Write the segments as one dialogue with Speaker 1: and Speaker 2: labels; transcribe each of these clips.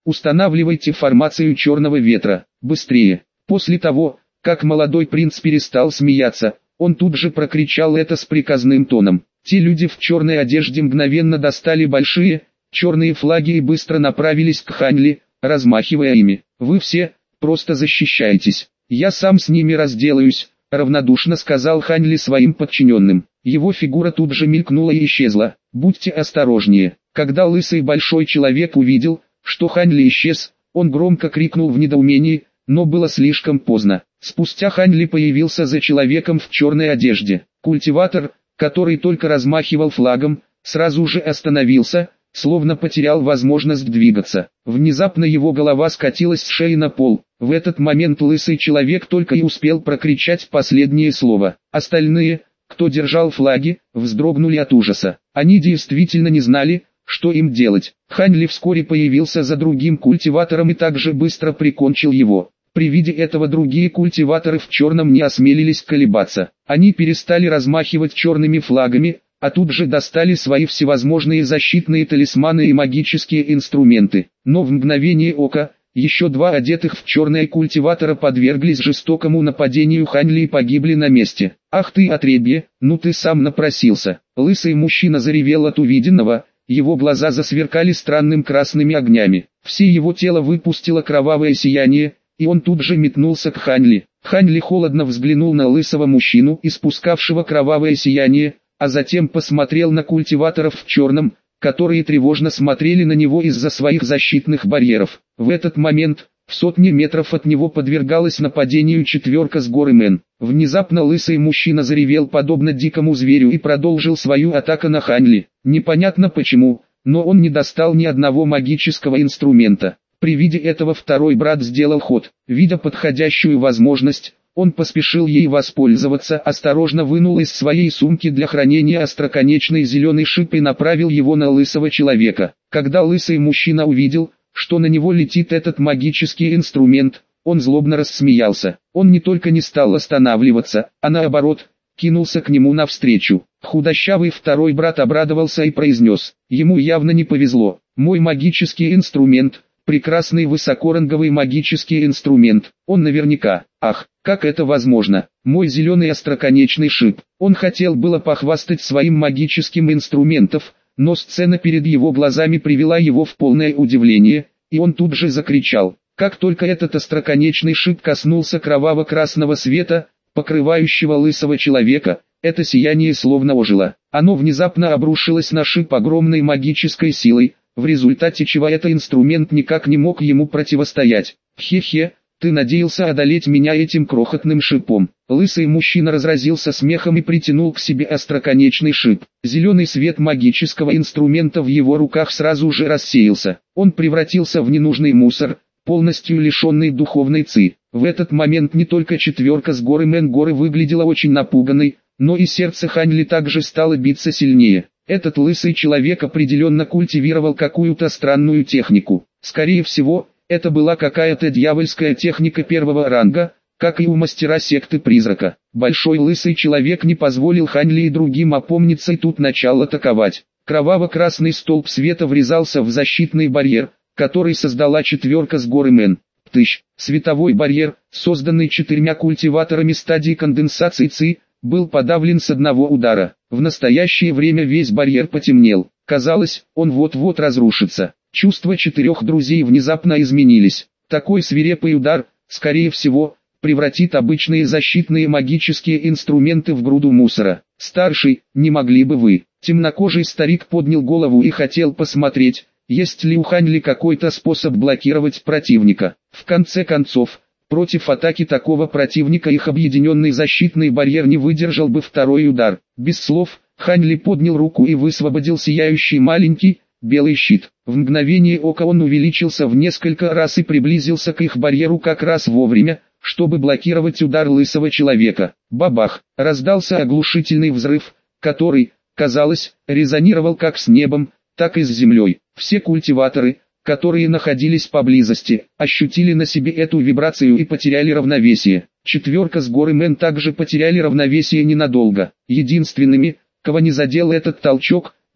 Speaker 1: Устанавливайте формацию черного ветра, быстрее. После того, как молодой принц перестал смеяться, он тут же прокричал это с приказным тоном. Те люди в черной одежде мгновенно достали большие, черные флаги и быстро направились к Ханли, размахивая ими. «Вы все, просто защищайтесь. Я сам с ними разделаюсь», — равнодушно сказал Ханли своим подчиненным. Его фигура тут же мелькнула и исчезла. «Будьте осторожнее». Когда лысый большой человек увидел, что Ханли исчез, он громко крикнул в недоумении, но было слишком поздно. Спустя Ханли появился за человеком в черной одежде. Культиватор, который только размахивал флагом, сразу же остановился, словно потерял возможность двигаться. Внезапно его голова скатилась с шеи на пол. В этот момент лысый человек только и успел прокричать последнее слово. Остальные, кто держал флаги, вздрогнули от ужаса. Они действительно не знали, что им делать. Ханли вскоре появился за другим культиватором и также быстро прикончил его. При виде этого другие культиваторы в черном не осмелились колебаться. Они перестали размахивать черными флагами, а тут же достали свои всевозможные защитные талисманы и магические инструменты. Но в мгновение ока, еще два одетых в черное культиватора подверглись жестокому нападению Ханли и погибли на месте. «Ах ты отребье, ну ты сам напросился!» Лысый мужчина заревел от увиденного, его глаза засверкали странным красными огнями. Все его тело выпустило кровавое сияние, и он тут же метнулся к Ханли. Ханли холодно взглянул на лысого мужчину, испускавшего кровавое сияние, а затем посмотрел на культиваторов в черном, которые тревожно смотрели на него из-за своих защитных барьеров. В этот момент, в сотни метров от него подвергалась нападению четверка с горы Мэн. Внезапно лысый мужчина заревел подобно дикому зверю и продолжил свою атаку на Ханли. Непонятно почему, но он не достал ни одного магического инструмента. При виде этого второй брат сделал ход. Видя подходящую возможность, он поспешил ей воспользоваться, осторожно вынул из своей сумки для хранения остроконечный зеленый шип и направил его на лысого человека. Когда лысый мужчина увидел, что на него летит этот магический инструмент, он злобно рассмеялся. Он не только не стал останавливаться, а наоборот, кинулся к нему навстречу. Худощавый второй брат обрадовался и произнес: «Ему явно не повезло. Мой магический инструмент, прекрасный высокоранговый магический инструмент, он наверняка, ах, как это возможно, мой зеленый остроконечный шип». Он хотел было похвастать своим магическим инструментом, но сцена перед его глазами привела его в полное удивление, и он тут же закричал. Как только этот остроконечный шип коснулся кроваво-красного света, покрывающего лысого человека, это сияние словно ожило. Оно внезапно обрушилось на шип огромной магической силой, в результате чего этот инструмент никак не мог ему противостоять. «Хе-хе, ты надеялся одолеть меня этим крохотным шипом». Лысый мужчина разразился смехом и притянул к себе остроконечный шип. Зеленый свет магического инструмента в его руках сразу же рассеялся. Он превратился в ненужный мусор, полностью лишенный духовной ци. В этот момент не только четверка с горы Мэн выглядела очень напуганной, но и сердце Ханли также стало биться сильнее. Этот лысый человек определенно культивировал какую-то странную технику. Скорее всего, это была какая-то дьявольская техника первого ранга, как и у мастера секты призрака. Большой лысый человек не позволил Ханли и другим опомниться и тут начал атаковать. Кроваво-красный столб света врезался в защитный барьер, который создала четверка с горы Мэн. Птыщ, световой барьер, созданный 4 культиваторами стадии конденсации ЦИ, был подавлен с одного удара. В настоящее время весь барьер потемнел. Казалось, он вот-вот разрушится. Чувства 4 друзей внезапно изменились. Такой свирепый удар, скорее всего, превратит обычные защитные магические инструменты в груду мусора. «Старший, не могли бы вы?» Темнокожий старик поднял голову и хотел посмотреть, есть ли у Ханли какой-то способ блокировать противника. В конце концов, против атаки такого противника их объединенный защитный барьер не выдержал бы второй удар. Без слов, Ханли поднял руку и высвободил сияющий маленький, белый щит. В мгновение ока он увеличился в несколько раз и приблизился к их барьеру как раз вовремя, чтобы блокировать удар лысого человека. Бабах! Раздался оглушительный взрыв, который, казалось, резонировал как с небом, так и с землей. Все культиваторы, которые находились поблизости, ощутили на себе эту вибрацию и потеряли равновесие. Четверка с горы Мэн также потеряли равновесие ненадолго. Единственными, кого не задел этот толчок,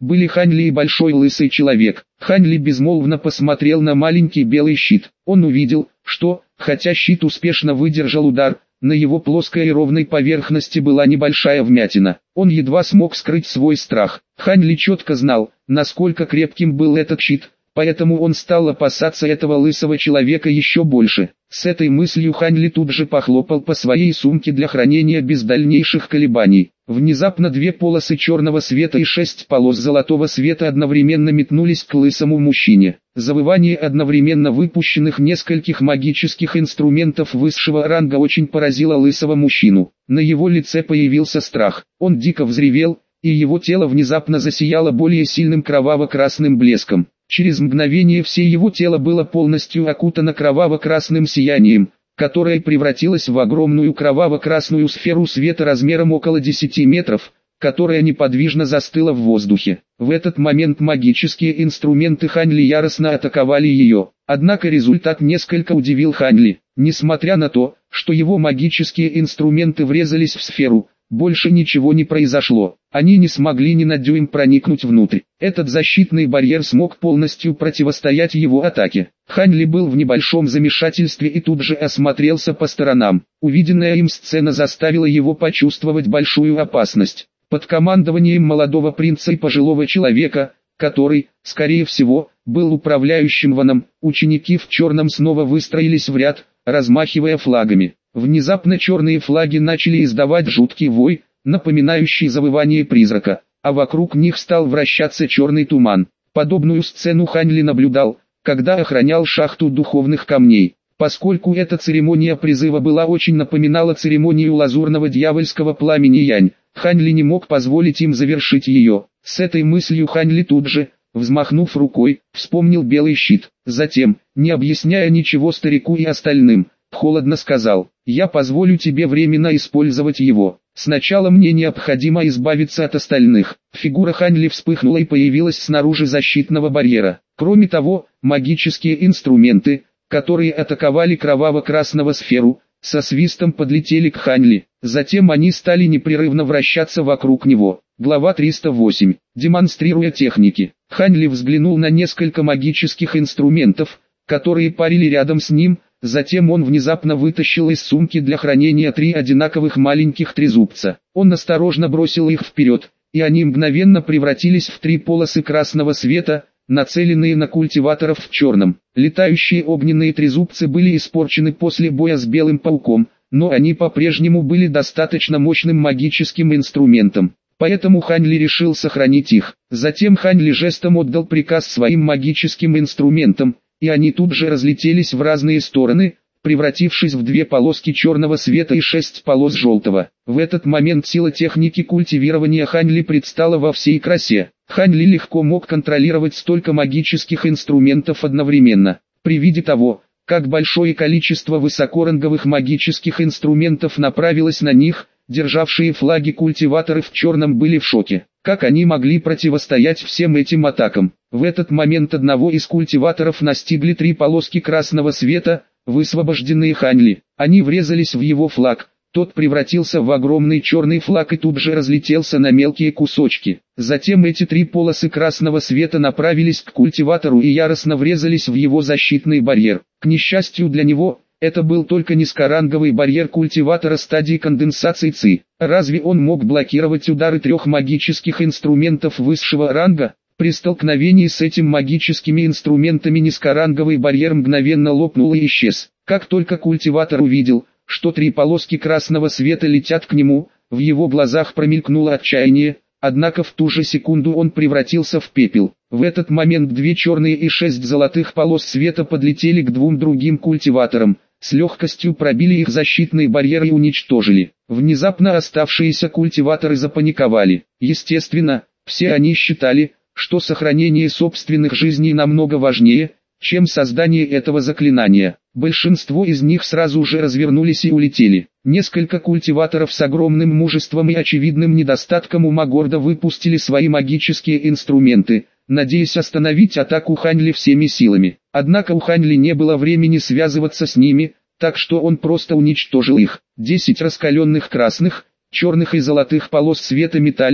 Speaker 1: были Хань Ли и большой лысый человек. Хань Ли безмолвно посмотрел на маленький белый щит. Он увидел, что, хотя щит успешно выдержал удар, на его плоской и ровной поверхности была небольшая вмятина. Он едва смог скрыть свой страх. Хань Ли четко знал, насколько крепким был этот щит, поэтому он стал опасаться этого лысого человека еще больше. С этой мыслью Хань Ли тут же похлопал по своей сумке для хранения без дальнейших колебаний. Внезапно 2 полосы черного света и 6 полос золотого света одновременно метнулись к лысому мужчине. Завывание одновременно выпущенных нескольких магических инструментов высшего ранга очень поразило лысого мужчину. На его лице появился страх. Он дико взревел, и его тело внезапно засияло более сильным кроваво-красным блеском. Через мгновение все его тело было полностью окутано кроваво-красным сиянием, которое превратилось в огромную кроваво-красную сферу света размером около 10 метров, которая неподвижно застыла в воздухе. В этот момент магические инструменты Хань Ли яростно атаковали ее. Однако результат несколько удивил Хань Ли. Несмотря на то, что его магические инструменты врезались в сферу, больше ничего не произошло. Они не смогли ни на дюйм проникнуть внутрь. Этот защитный барьер смог полностью противостоять его атаке. Хань Ли был в небольшом замешательстве и тут же осмотрелся по сторонам. Увиденная им сцена заставила его почувствовать большую опасность. Под командованием молодого принца и пожилого человека, который, скорее всего, был управляющим Ваном, ученики в черном снова выстроились в ряд, размахивая флагами. Внезапно черные флаги начали издавать жуткий вой, напоминающий завывание призрака, а вокруг них стал вращаться черный туман. Подобную сцену Хань Ли наблюдал, когда охранял шахту духовных камней. Поскольку эта церемония призыва была очень напоминала церемонию лазурного дьявольского пламени Янь, Хань Ли не мог позволить им завершить ее. С этой мыслью Хань Ли тут же, взмахнув рукой, вспомнил белый щит. Затем, не объясняя ничего старику и остальным, холодно сказал: «Я позволю тебе временно использовать его. Сначала мне необходимо избавиться от остальных». Фигура Хань Ли вспыхнула и появилась снаружи защитного барьера. Кроме того, магические инструменты, которые атаковали кроваво-красного сферу, со свистом подлетели к Хань Ли. Затем они стали непрерывно вращаться вокруг него. Глава 308. Демонстрируя техники. Хань Ли взглянул на несколько магических инструментов, которые парили рядом с ним. Затем он внезапно вытащил из сумки для хранения 3 одинаковых маленьких трезубца. Он осторожно бросил их вперед, и они мгновенно превратились в 3 полосы красного света, нацеленные на культиваторов в черном. Летающие огненные трезубцы были испорчены после боя с белым пауком, но они по-прежнему были достаточно мощным магическим инструментом. Поэтому Хань Ли решил сохранить их. Затем Хань Ли жестом отдал приказ своим магическим инструментам, и они тут же разлетелись в разные стороны, превратившись в 2 полоски черного света и 6 полос желтого. В этот момент сила техники культивирования Хань Ли предстала во всей красе. Хань Ли легко мог контролировать столько магических инструментов одновременно. При виде того, как большое количество высокоранговых магических инструментов направилось на них, державшие флаги культиваторы в черном были в шоке. Как они могли противостоять всем этим атакам? В этот момент одного из культиваторов настигли 3 полоски красного света, высвобожденные Хань Ли. Они врезались в его флаг, тот превратился в огромный черный флаг и тут же разлетелся на мелкие кусочки. Затем эти 3 полосы красного света направились к культиватору и яростно врезались в его защитный барьер. К несчастью для него, это был только низкоранговый барьер культиватора стадии конденсации ЦИ. Разве он мог блокировать удары 3 магических инструментов высшего ранга? При столкновении с этими магическими инструментами низкоранговый барьер мгновенно лопнул и исчез. Как только культиватор увидел, что 3 полоски красного света летят к нему, в его глазах промелькнуло отчаяние, однако в ту же секунду он превратился в пепел. В этот момент 2 черные и 6 золотых полос света подлетели к 2 другим культиваторам, с легкостью пробили их защитный барьер и уничтожили. Внезапно оставшиеся культиваторы запаниковали. Естественно, все они считали, что сохранение собственных жизней намного важнее, чем создание этого заклинания. Большинство из них сразу же развернулись и улетели. Несколько культиваторов с огромным мужеством и очевидным недостатком ума гордо выпустили свои магические инструменты, надеясь остановить атаку Хань Ли всеми силами. Однако у Хань Ли не было времени связываться с ними, так что он просто уничтожил их. 10 раскаленных красных, черных и золотых полос света метались,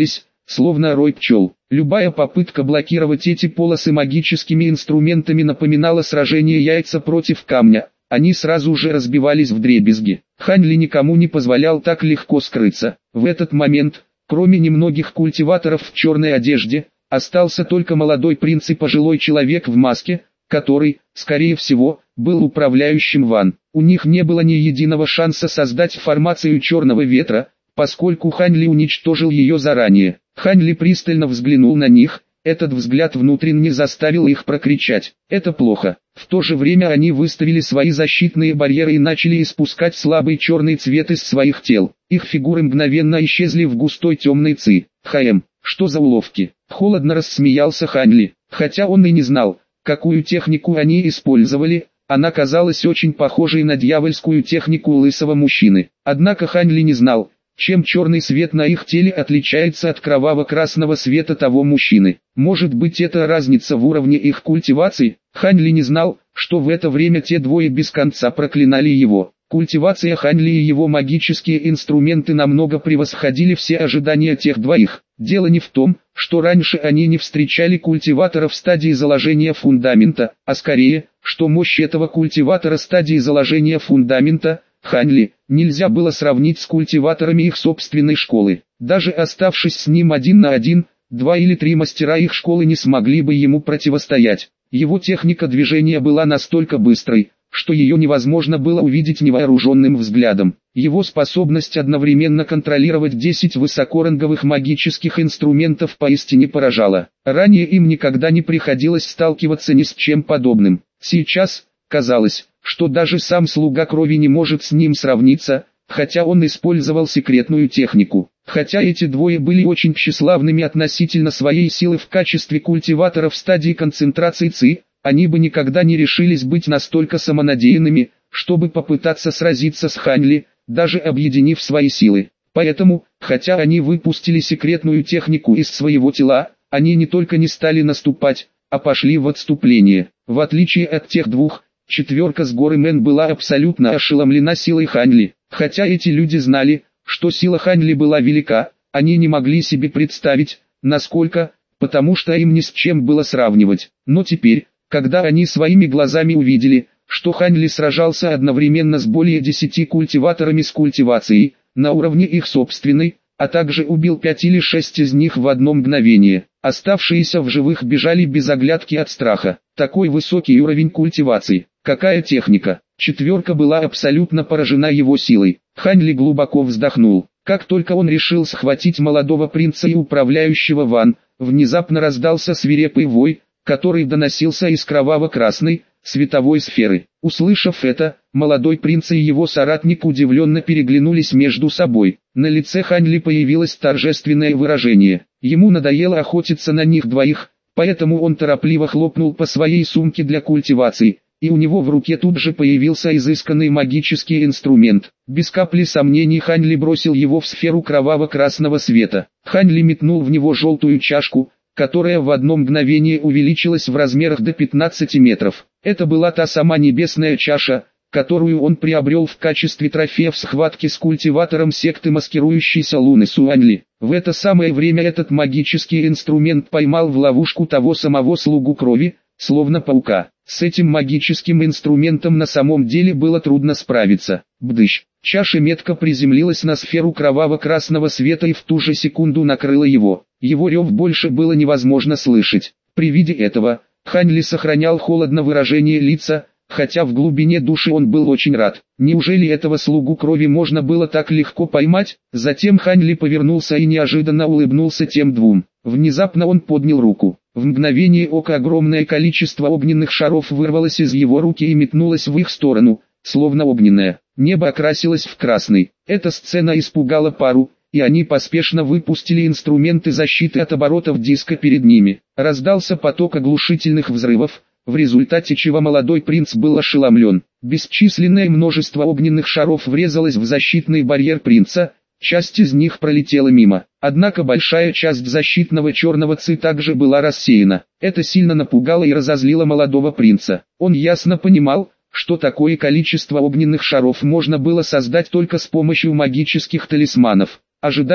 Speaker 1: словно рой пчел. Любая попытка блокировать эти полосы магическими инструментами напоминала сражение яйца против камня. Они сразу же разбивались вдребезги. Хань Ли никому не позволял так легко скрыться. В этот момент, кроме немногих культиваторов в черной одежде, остался только молодой принц и пожилой человек в маске, который, скорее всего, был управляющим Ван. У них не было ни единого шанса создать формацию черного ветра, поскольку Хань Ли уничтожил ее заранее. Хань Ли пристально взглянул на них. Этот взгляд внутренне заставил их прокричать: «Это плохо». В то же время они выставили свои защитные барьеры и начали испускать слабый черный цвет из своих тел. Их фигуры мгновенно исчезли в густой темной ци. Что за уловки?» Холодно рассмеялся Хань Ли. Хотя он и не знал, какую технику они использовали, она казалась очень похожей на дьявольскую технику лысого мужчины. Однако Хань Ли не знал, чем черный свет на их теле отличается от кроваво-красного света того мужчины. Может быть, это разница в уровне их культивации? Хань Ли не знал, что в это время те двое без конца проклинали его. Культивация Хань Ли и его магические инструменты намного превосходили все ожидания тех двоих. Дело не в том, что раньше они не встречали культиватора в стадии заложения фундамента, а скорее, что мощь этого культиватора стадии заложения фундамента, Хань Ли, нельзя было сравнить с культиваторами их собственной школы. Даже оставшись с ним один на один, 2 или 3 мастера их школы не смогли бы ему противостоять. Его техника движения была настолько быстрой, что ее невозможно было увидеть невооруженным взглядом. Его способность одновременно контролировать 10 высокоранговых магических инструментов поистине поражала. Ранее им никогда не приходилось сталкиваться ни с чем подобным. Сейчас, казалось, что даже сам слуга крови не может с ним сравниться, хотя он использовал секретную технику. Хотя эти двое были очень тщеславными относительно своей силы в качестве культиваторов в стадии концентрации ци, они бы никогда не решились быть настолько самонадеянными, чтобы попытаться сразиться с Хань Ли, даже объединив свои силы. Поэтому, хотя они выпустили секретную технику из своего тела, они не только не стали наступать, а пошли в отступление. В отличие от тех двух, четверка с горы Мэн была абсолютно ошеломлена силой Хань Ли. Хотя эти люди знали, что сила Хань Ли была велика, они не могли себе представить, насколько, потому что им ни с чем было сравнивать. Но теперь, когда они своими глазами увидели, что Хань Ли сражался одновременно с более 10 культиваторами с культивацией, на уровне их собственной, а также убил 5 или 6 из них в одно мгновение, оставшиеся в живых бежали без оглядки от страха. Такой высокий уровень культивации, какая техника! Четверка была абсолютно поражена его силой. Хань Ли глубоко вздохнул. Как только он решил схватить молодого принца и управляющего Ван, внезапно раздался свирепый вой, который доносился из кроваво-красной, световой сферы. Услышав это, молодой принц и его соратник удивленно переглянулись между собой. На лице Хань Ли появилось торжественное выражение. Ему надоело охотиться на них двоих, поэтому он торопливо хлопнул по своей сумке для культивации, и у него в руке тут же появился изысканный магический инструмент. Без капли сомнений Хань Ли бросил его в сферу кроваво-красного света. Хань Ли метнул в него желтую чашку, которая в одно мгновение увеличилась в размерах до 15 метров. Это была та сама небесная чаша, которую он приобрел в качестве трофея в схватке с культиватором секты маскирующейся Луны Сюаньли. В это самое время этот магический инструмент поймал в ловушку того самого слугу крови, словно паука. С этим магическим инструментом на самом деле было трудно справиться. Бдыщ! Чаша метко приземлилась на сферу кроваво-красного света и в ту же секунду накрыла его. Его рев больше было невозможно слышать. При виде этого, Хань Ли сохранял холодное выражение лица, хотя в глубине души он был очень рад. Неужели этого слугу крови можно было так легко поймать? Затем Хань Ли повернулся и неожиданно улыбнулся тем двум. Внезапно он поднял руку. В мгновение ока огромное количество огненных шаров вырвалось из его руки и метнулось в их сторону, словно огненное. Небо окрасилось в красный. Эта сцена испугала пару, и они поспешно выпустили инструменты защиты от оборотов диска перед ними. Раздался поток оглушительных взрывов, в результате чего молодой принц был ошеломлен. Бесчисленное множество огненных шаров врезалось в защитный барьер принца, часть из них пролетела мимо. Однако большая часть защитного черного ци также была рассеяна. Это сильно напугало и разозлило молодого принца. Он ясно понимал, что такое количество огненных шаров можно было создать только с помощью магических талисманов. Ожидая,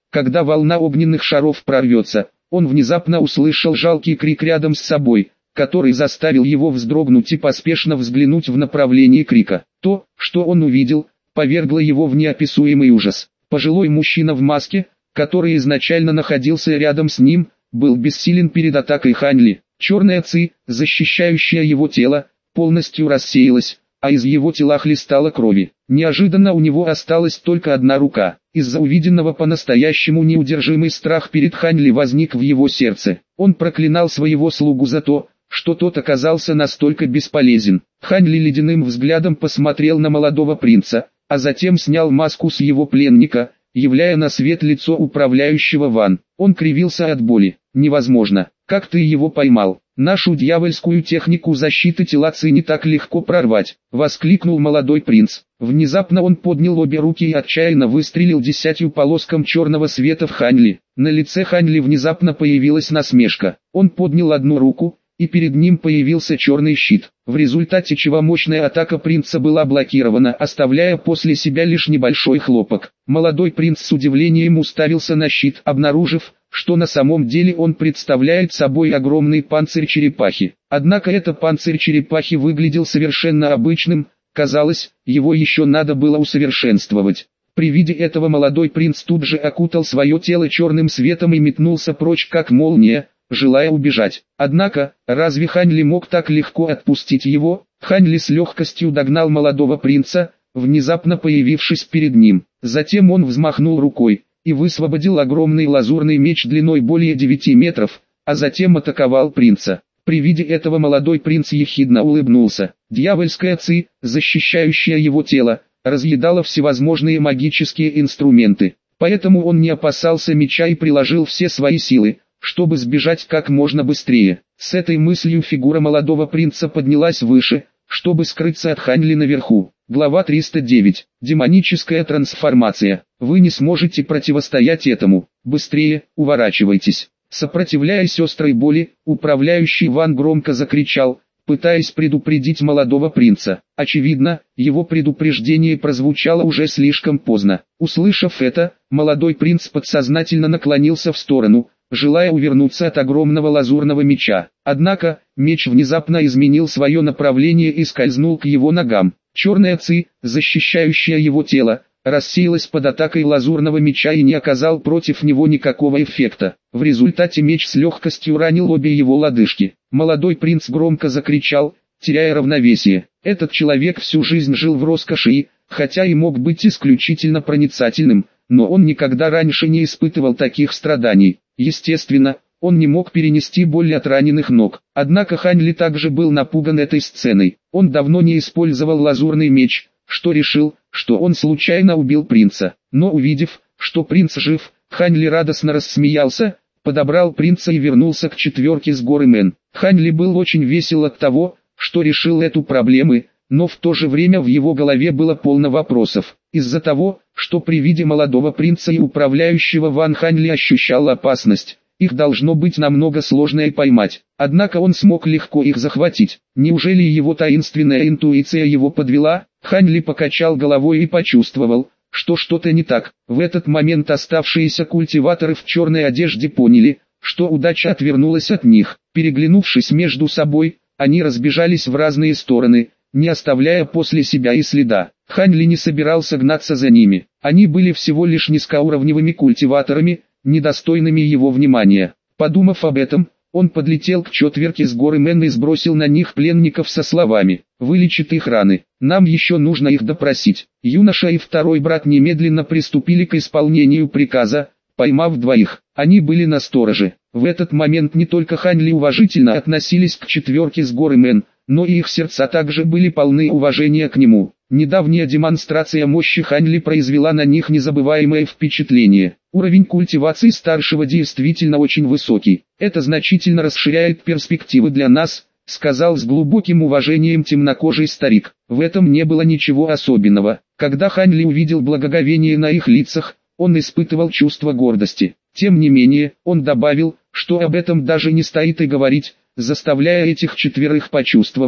Speaker 1: Когда волна огненных шаров прорвется, он внезапно услышал жалкий крик рядом с собой, который заставил его вздрогнуть и поспешно взглянуть в направлении крика. То, что он увидел, повергло его в неописуемый ужас. Пожилой мужчина в маске, который изначально находился рядом с ним, был бессилен перед атакой Хань Ли. Черная ци, защищающая его тело, полностью рассеялась, а из его тела хлестала крови. Неожиданно у него осталась только одна рука. Из-за увиденного по-настоящему неудержимый страх перед Хань Ли возник в его сердце. Он проклинал своего слугу за то, что тот оказался настолько бесполезен. Хань Ли ледяным взглядом посмотрел на молодого принца, а затем снял маску с его пленника, являя на свет лицо управляющего Ван. Он кривился от боли. «Невозможно. Как ты его поймал? Нашу дьявольскую технику защиты тела Ци не так легко прорвать», — воскликнул молодой принц. Внезапно он поднял обе руки и отчаянно выстрелил 10 полоскам черного света в Хань Ли. На лице Хань Ли внезапно появилась насмешка. Он поднял одну руку, и перед ним появился черный щит, в результате чего мощная атака принца была блокирована, оставляя после себя лишь небольшой хлопок. Молодой принц с удивлением уставился на щит, обнаружив, что на самом деле он представляет собой огромный панцирь черепахи. Однако этот панцирь черепахи выглядел совершенно обычным, казалось, его еще надо было усовершенствовать. При виде этого молодой принц тут же окутал свое тело черным светом и метнулся прочь как молния, желая убежать. Однако, разве Хань Ли мог так легко отпустить его? Хань Ли с легкостью догнал молодого принца, внезапно появившись перед ним. Затем он взмахнул рукой и высвободил огромный лазурный меч длиной более 9 метров, а затем атаковал принца. При виде этого молодой принц ехидно улыбнулся. Дьявольская ци, защищающая его тело, разъедала всевозможные магические инструменты. Поэтому он не опасался меча и приложил все свои силы, чтобы сбежать как можно быстрее. С этой мыслью фигура молодого принца поднялась выше, чтобы скрыться от Хань Ли наверху. Глава 309. Демоническая трансформация. Вы не сможете противостоять этому. Быстрее, уворачивайтесь. Сопротивляясь острой боли, управляющий Ван громко закричал, пытаясь предупредить молодого принца. Очевидно, его предупреждение прозвучало уже слишком поздно. Услышав это, молодой принц подсознательно наклонился в сторону, желая увернуться от огромного лазурного меча. Однако, меч внезапно изменил свое направление и скользнул к его ногам. Черная ци, защищающая его тело, рассеялась под атакой лазурного меча и не оказал против него никакого эффекта. В результате меч с легкостью ранил обе его лодыжки. Молодой принц громко закричал, теряя равновесие. Этот человек всю жизнь жил в роскоши и, хотя и мог быть исключительно проницательным, но он никогда раньше не испытывал таких страданий. Естественно, он не мог перенести боль от раненых ног. Однако Хань Ли также был напуган этой сценой. Он давно не использовал лазурный меч, что решил, что он случайно убил принца. Но увидев, что принц жив, Хань Ли радостно рассмеялся, подобрал принца и вернулся к четверке с горы Мэн. Хань Ли был очень весел от того, что решил эту проблему, но в то же время в его голове было полно вопросов. Из-за того, что при виде молодого принца и управляющего Ван Хань Ли ощущал опасность, их должно быть намного сложнее поймать. Однако он смог легко их захватить. Неужели его таинственная интуиция его подвела? Хань Ли покачал головой и почувствовал, что что-то не так. В этот момент оставшиеся культиваторы в черной одежде поняли, что удача отвернулась от них. Переглянувшись между собой, они разбежались в разные стороны, не оставляя после себя и следа. Хань Ли не собирался гнаться за ними. Они были всего лишь низкоуровневыми культиваторами, недостойными его внимания. Подумав об этом, он подлетел к четверке с горы Мэн и сбросил на них пленников со словами: «Вылечит их раны, нам еще нужно их допросить». Юноша и второй брат немедленно приступили к исполнению приказа, поймав двоих. Они были на стороже. В этот момент не только Хань Ли уважительно относились к четверке с горы Мэн, но и их сердца также были полны уважения к нему. Недавняя демонстрация мощи Хань Ли произвела на них незабываемое впечатление. Уровень культивации старшего действительно очень высокий. Это значительно расширяет перспективы для нас, сказал с глубоким уважением темнокожий старик. В этом не было ничего особенного. Когда Хань Ли увидел благоговение на их лицах, он испытывал чувство гордости. Тем не менее, он добавил, что об этом даже не стоит и говорить, заставляя этих четверых почувствовать,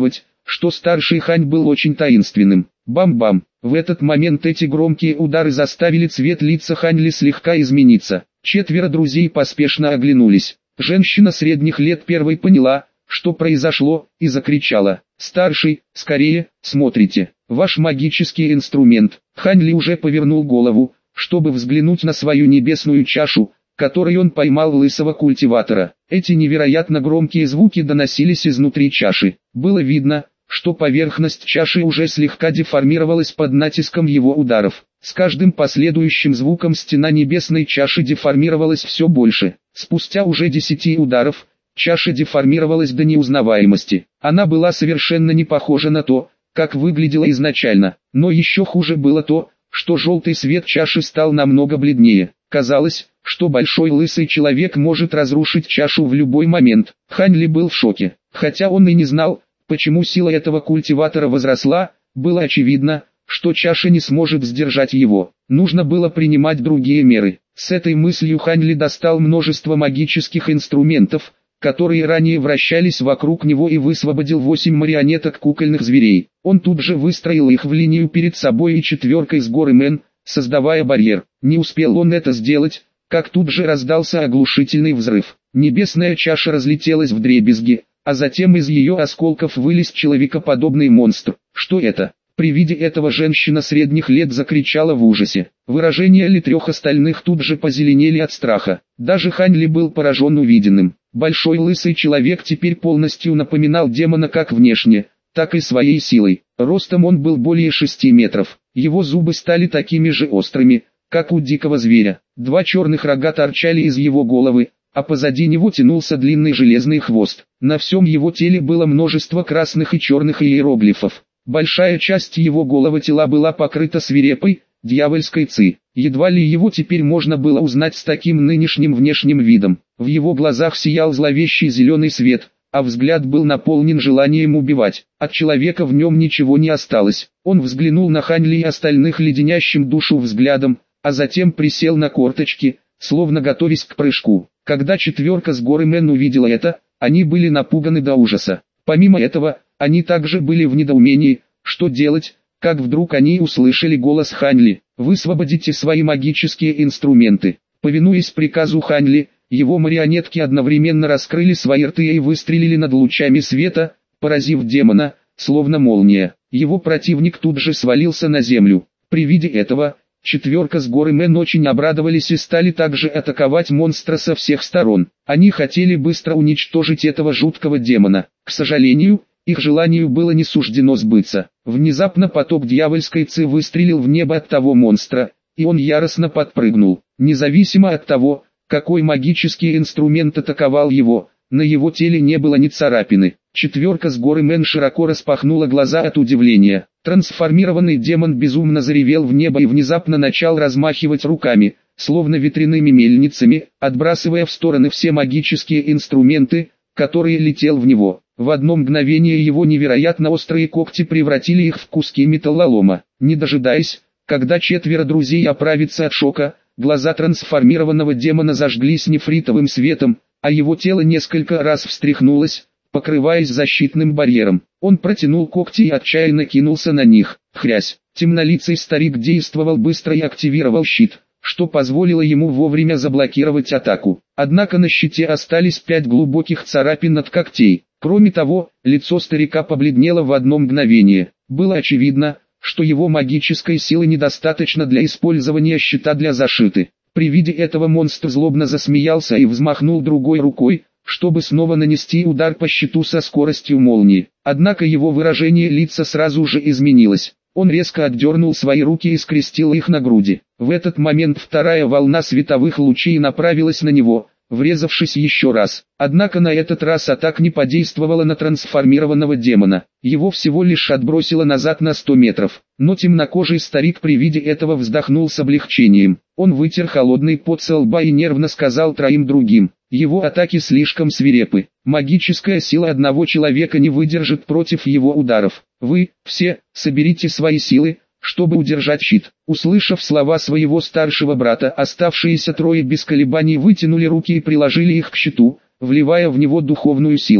Speaker 1: что старший Хань был очень таинственным. Бам-бам! В этот момент эти громкие удары заставили цвет лица Хань Ли слегка измениться. 4 друзей поспешно оглянулись. Женщина средних лет первой поняла, что произошло, и закричала: «Старший, скорее, смотрите, ваш магический инструмент!» Хань Ли уже повернул голову, чтобы взглянуть на свою небесную чашу, которой он поймал лысого культиватора. Эти невероятно громкие звуки доносились изнутри чаши. Было видно, что поверхность чаши уже слегка деформировалась под натиском его ударов. С каждым последующим звуком стена небесной чаши деформировалась все больше. Спустя уже 10 ударов, чаша деформировалась до неузнаваемости. Она была совершенно не похожа на то, как выглядела изначально. Но еще хуже было то, что желтый свет чаши стал намного бледнее. Казалось, что большой лысый человек может разрушить чашу в любой момент. Хань Ли был в шоке. Хотя он и не знал, почему сила этого культиватора возросла, было очевидно, что чаша не сможет сдержать его. Нужно было принимать другие меры. С этой мыслью Хань Ли достал множество магических инструментов, которые ранее вращались вокруг него, и высвободил 8 марионеток кукольных зверей. Он тут же выстроил их в линию перед собой и 4 с горы Мэн, создавая барьер. Не успел он это сделать, как тут же раздался оглушительный взрыв. Небесная чаша разлетелась вдребезги, а затем из ее осколков вылез человекоподобный монстр. Что это? При виде этого женщина средних лет закричала в ужасе. Выражения ли 3 остальных тут же позеленели от страха. Даже Хань Ли был поражен увиденным. Большой лысый человек теперь полностью напоминал демона как внешне, так и своей силой. Ростом он был более 6 метров. Его зубы стали такими же острыми, как у дикого зверя. 2 черных рога торчали из его головы, а позади него тянулся длинный железный хвост. На всем его теле было множество красных и черных иероглифов. Большая часть его головы тела была покрыта свирепой, дьявольской ци. Едва ли его теперь можно было узнать с таким нынешним внешним видом. В его глазах сиял зловещий зеленый свет, а взгляд был наполнен желанием убивать. От человека в нем ничего не осталось. Он взглянул на Хань Ли и остальных леденящим душу взглядом, а затем присел на корточки, словно готовясь к прыжку. Когда 4 с горы Мэн увидела это, они были напуганы до ужаса. Помимо этого, они также были в недоумении, что делать, как вдруг они услышали голос Хань Ли: «Высвободите свои магические инструменты». Повинуясь приказу Хань Ли, его марионетки одновременно раскрыли свои рты и выстрелили над лучами света, поразив демона, словно молния. Его противник тут же свалился на землю. При виде этого, 4 с горы Мэн очень обрадовались и стали также атаковать монстра со всех сторон. Они хотели быстро уничтожить этого жуткого демона. К сожалению, их желанию было не суждено сбыться. Внезапно поток дьявольской ци выстрелил в небо от того монстра, и он яростно подпрыгнул. Независимо от того, какой магический инструмент атаковал его, на его теле не было ни царапины. 4 с горы Мэн широко распахнула глаза от удивления. Трансформированный демон безумно заревел в небо и внезапно начал размахивать руками, словно ветряными мельницами, отбрасывая в стороны все магические инструменты, которые летел в него. В одно мгновение его невероятно острые когти превратили их в куски металлолома. Не дожидаясь, когда 4 друзей оправятся от шока, глаза трансформированного демона зажглись нефритовым светом, а его тело несколько раз встряхнулось, покрываясь защитным барьером. Он протянул когти и отчаянно кинулся на них. Хрясь! Темнолицый старик действовал быстро и активировал щит, что позволило ему вовремя заблокировать атаку. Однако на щите остались 5 глубоких царапин от когтей. Кроме того, лицо старика побледнело в одно мгновение. Было очевидно, что его магической силы недостаточно для использования щита для защиты. При виде этого монстр злобно засмеялся и взмахнул другой рукой, чтобы снова нанести удар по щиту со скоростью молнии. Однако его выражение лица сразу же изменилось. Он резко отдернул свои руки и скрестил их на груди. В этот момент вторая волна световых лучей направилась на него, врезавшись еще раз. Однако на этот раз атака не подействовала на трансформированного демона. Его всего лишь отбросило назад на 100 метров. Но темнокожий старик при виде этого вздохнул с облегчением. Он вытер холодный пот со лба и нервно сказал 3 другим: «Его атаки слишком свирепы. Магическая сила одного человека не выдержит против его ударов. Вы, все, соберите свои силы, чтобы удержать щит». Услышав слова своего старшего брата, оставшиеся 3 без колебаний вытянули руки и приложили их к щиту, вливая в него духовную силу.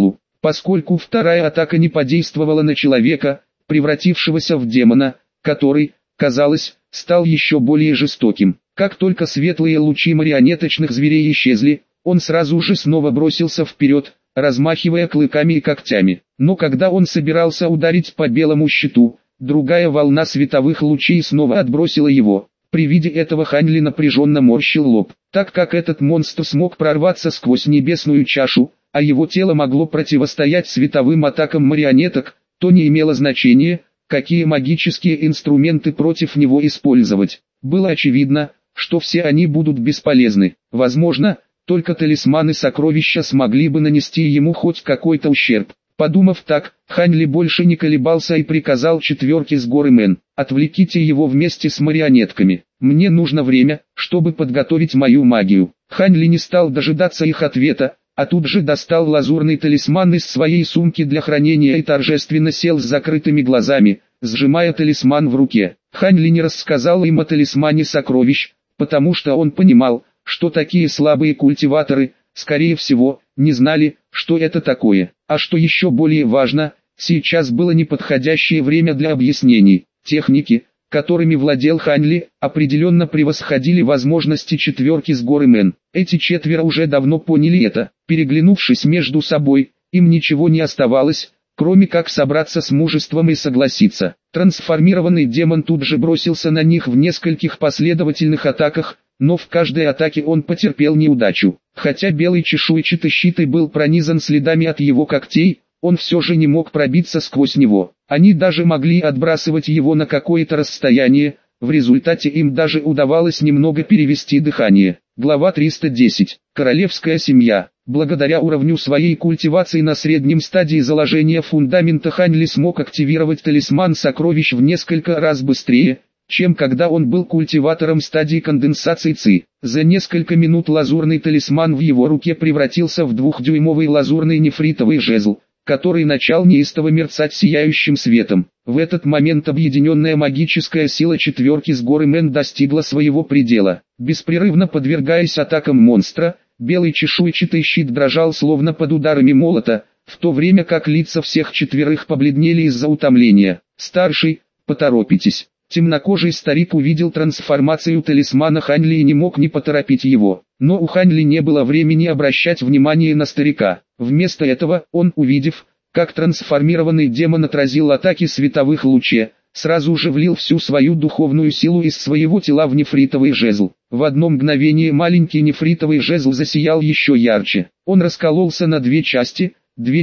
Speaker 1: поскольку вторая атака не подействовала на человека, превратившегося в демона, который, казалось, стал еще более жестоким. Как только светлые лучи марионеточных зверей исчезли, он сразу же снова бросился вперед, размахивая клыками и когтями. Но когда он собирался ударить по белому щиту, другая волна световых лучей снова отбросила его. При виде этого Хань Ли напряженно морщил лоб, так как этот монстр смог прорваться сквозь небесную чашу, а его тело могло противостоять световым атакам марионеток, то не имело значения, какие магические инструменты против него использовать. Было очевидно, что все они будут бесполезны. Возможно, только талисманы сокровища смогли бы нанести ему хоть какой-то ущерб. Подумав так, Хань Ли больше не колебался и приказал четверке с горы Мэн: «Отвлеките его вместе с марионетками. Мне нужно время, чтобы подготовить мою магию». Хань Ли не стал дожидаться их ответа, а тут же достал лазурный талисман из своей сумки для хранения и торжественно сел с закрытыми глазами, сжимая талисман в руке. Хань Ли не рассказал им о талисмане сокровищ, потому что он понимал, что такие слабые культиваторы, скорее всего, не знали, что это такое. А что еще более важно, сейчас было неподходящее время для объяснений. Техники, которыми владел Хань Ли, определенно превосходили возможности четверки с горы Мэн. Эти четверо уже давно поняли это. Переглянувшись между собой, им ничего не оставалось, кроме как собраться с мужеством и согласиться. Трансформированный демон тут же бросился на них в нескольких последовательных атаках, но в каждой атаке он потерпел неудачу. Хотя белый чешуйчатый щит и был пронизан следами от его когтей, он все же не мог пробиться сквозь него. Они даже могли отбрасывать его на какое-то расстояние, в результате им даже удавалось немного перевести дыхание. Глава 310. Королевская семья. Благодаря уровню своей культивации на среднем стадии заложения фундамента Хань Ли смог активировать талисман сокровищ в несколько раз быстрее, чем когда он был культиватором стадии конденсации Ци. За несколько минут лазурный талисман в его руке превратился в 2-дюймовый лазурный нефритовый жезл, который начал неистово мерцать сияющим светом. В этот момент объединенная магическая сила четверки с горы Мэн достигла своего предела. Беспрерывно подвергаясь атакам монстра, белый чешуйчатый щит дрожал словно под ударами молота, в то время как лица всех четверых побледнели из-за утомления. «Старший, поторопитесь». Темнокожий старик увидел трансформацию талисмана Хань Ли и не мог не поторопить его. Но у Хань Ли не было времени обращать внимание на старика. Вместо этого он, увидев, как трансформированный демон отразил атаки световых лучей, сразу же влил всю свою духовную силу из своего тела в нефритовый жезл. В одно мгновение маленький нефритовый жезл засиял еще ярче. Он раскололся на две части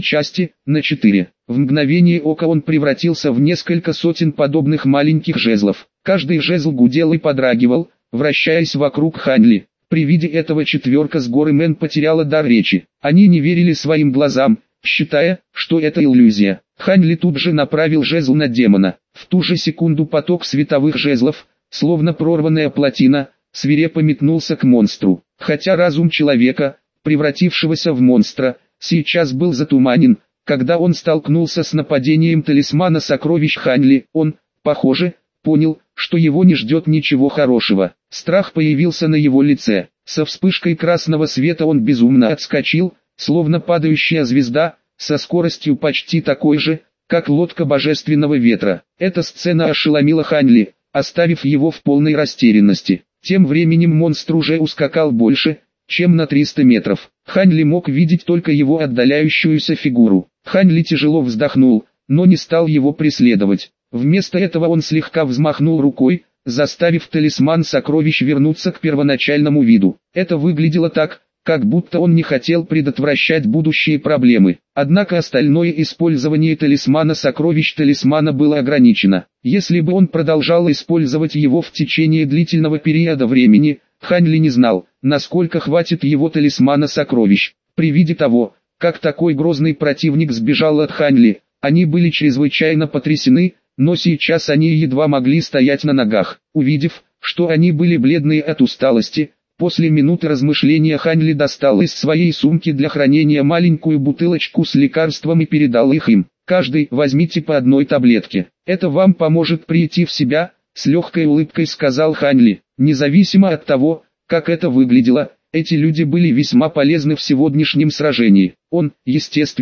Speaker 1: на 4. В мгновение ока он превратился в несколько сотен подобных маленьких жезлов. Каждый жезл гудел и подрагивал, вращаясь вокруг Хань Ли. При виде этого четверка с горы Мэн потеряла дар речи. Они не верили своим глазам, считая, что это иллюзия. Хань Ли тут же направил жезл на демона. В ту же секунду поток световых жезлов, словно прорванная плотина, свирепо метнулся к монстру. Хотя разум человека, превратившегося в монстра, сейчас был затуманен, когда он столкнулся с нападением талисмана сокровищ Хань Ли, он, похоже, понял, что его не ждет ничего хорошего. Страх появился на его лице. Со вспышкой красного света он безумно отскочил, словно падающая звезда, со скоростью почти такой же, как лодка божественного ветра. Эта сцена ошеломила Хань Ли, оставив его в полной растерянности. Тем временем монстр уже ускакал больше, чем на 300 метров. Хань Ли мог видеть только его отдаляющуюся фигуру. Хань Ли тяжело вздохнул, но не стал его преследовать. Вместо этого он слегка взмахнул рукой, заставив талисман сокровищ вернуться к первоначальному виду. Это выглядело так, как будто он не хотел предотвращать будущие проблемы. Однако остальное использование талисмана сокровищ было ограничено. Если бы он продолжал использовать его в течение длительного периода времени, Хань Ли не знал, насколько хватит его талисмана сокровищ. При виде того, как такой грозный противник сбежал от Хань Ли, они были чрезвычайно потрясены, но сейчас они едва могли стоять на ногах. Увидев, что они были бледные от усталости, после минуты размышления Хань Ли достал из своей сумки для хранения маленькую бутылочку с лекарством и передал их им. «Каждый возьмите по одной таблетке. Это вам поможет прийти в себя», — с легкой улыбкой сказал Хань Ли. Независимо от того, как это выглядело, эти люди были весьма полезны в сегодняшнем сражении. Он, естественно,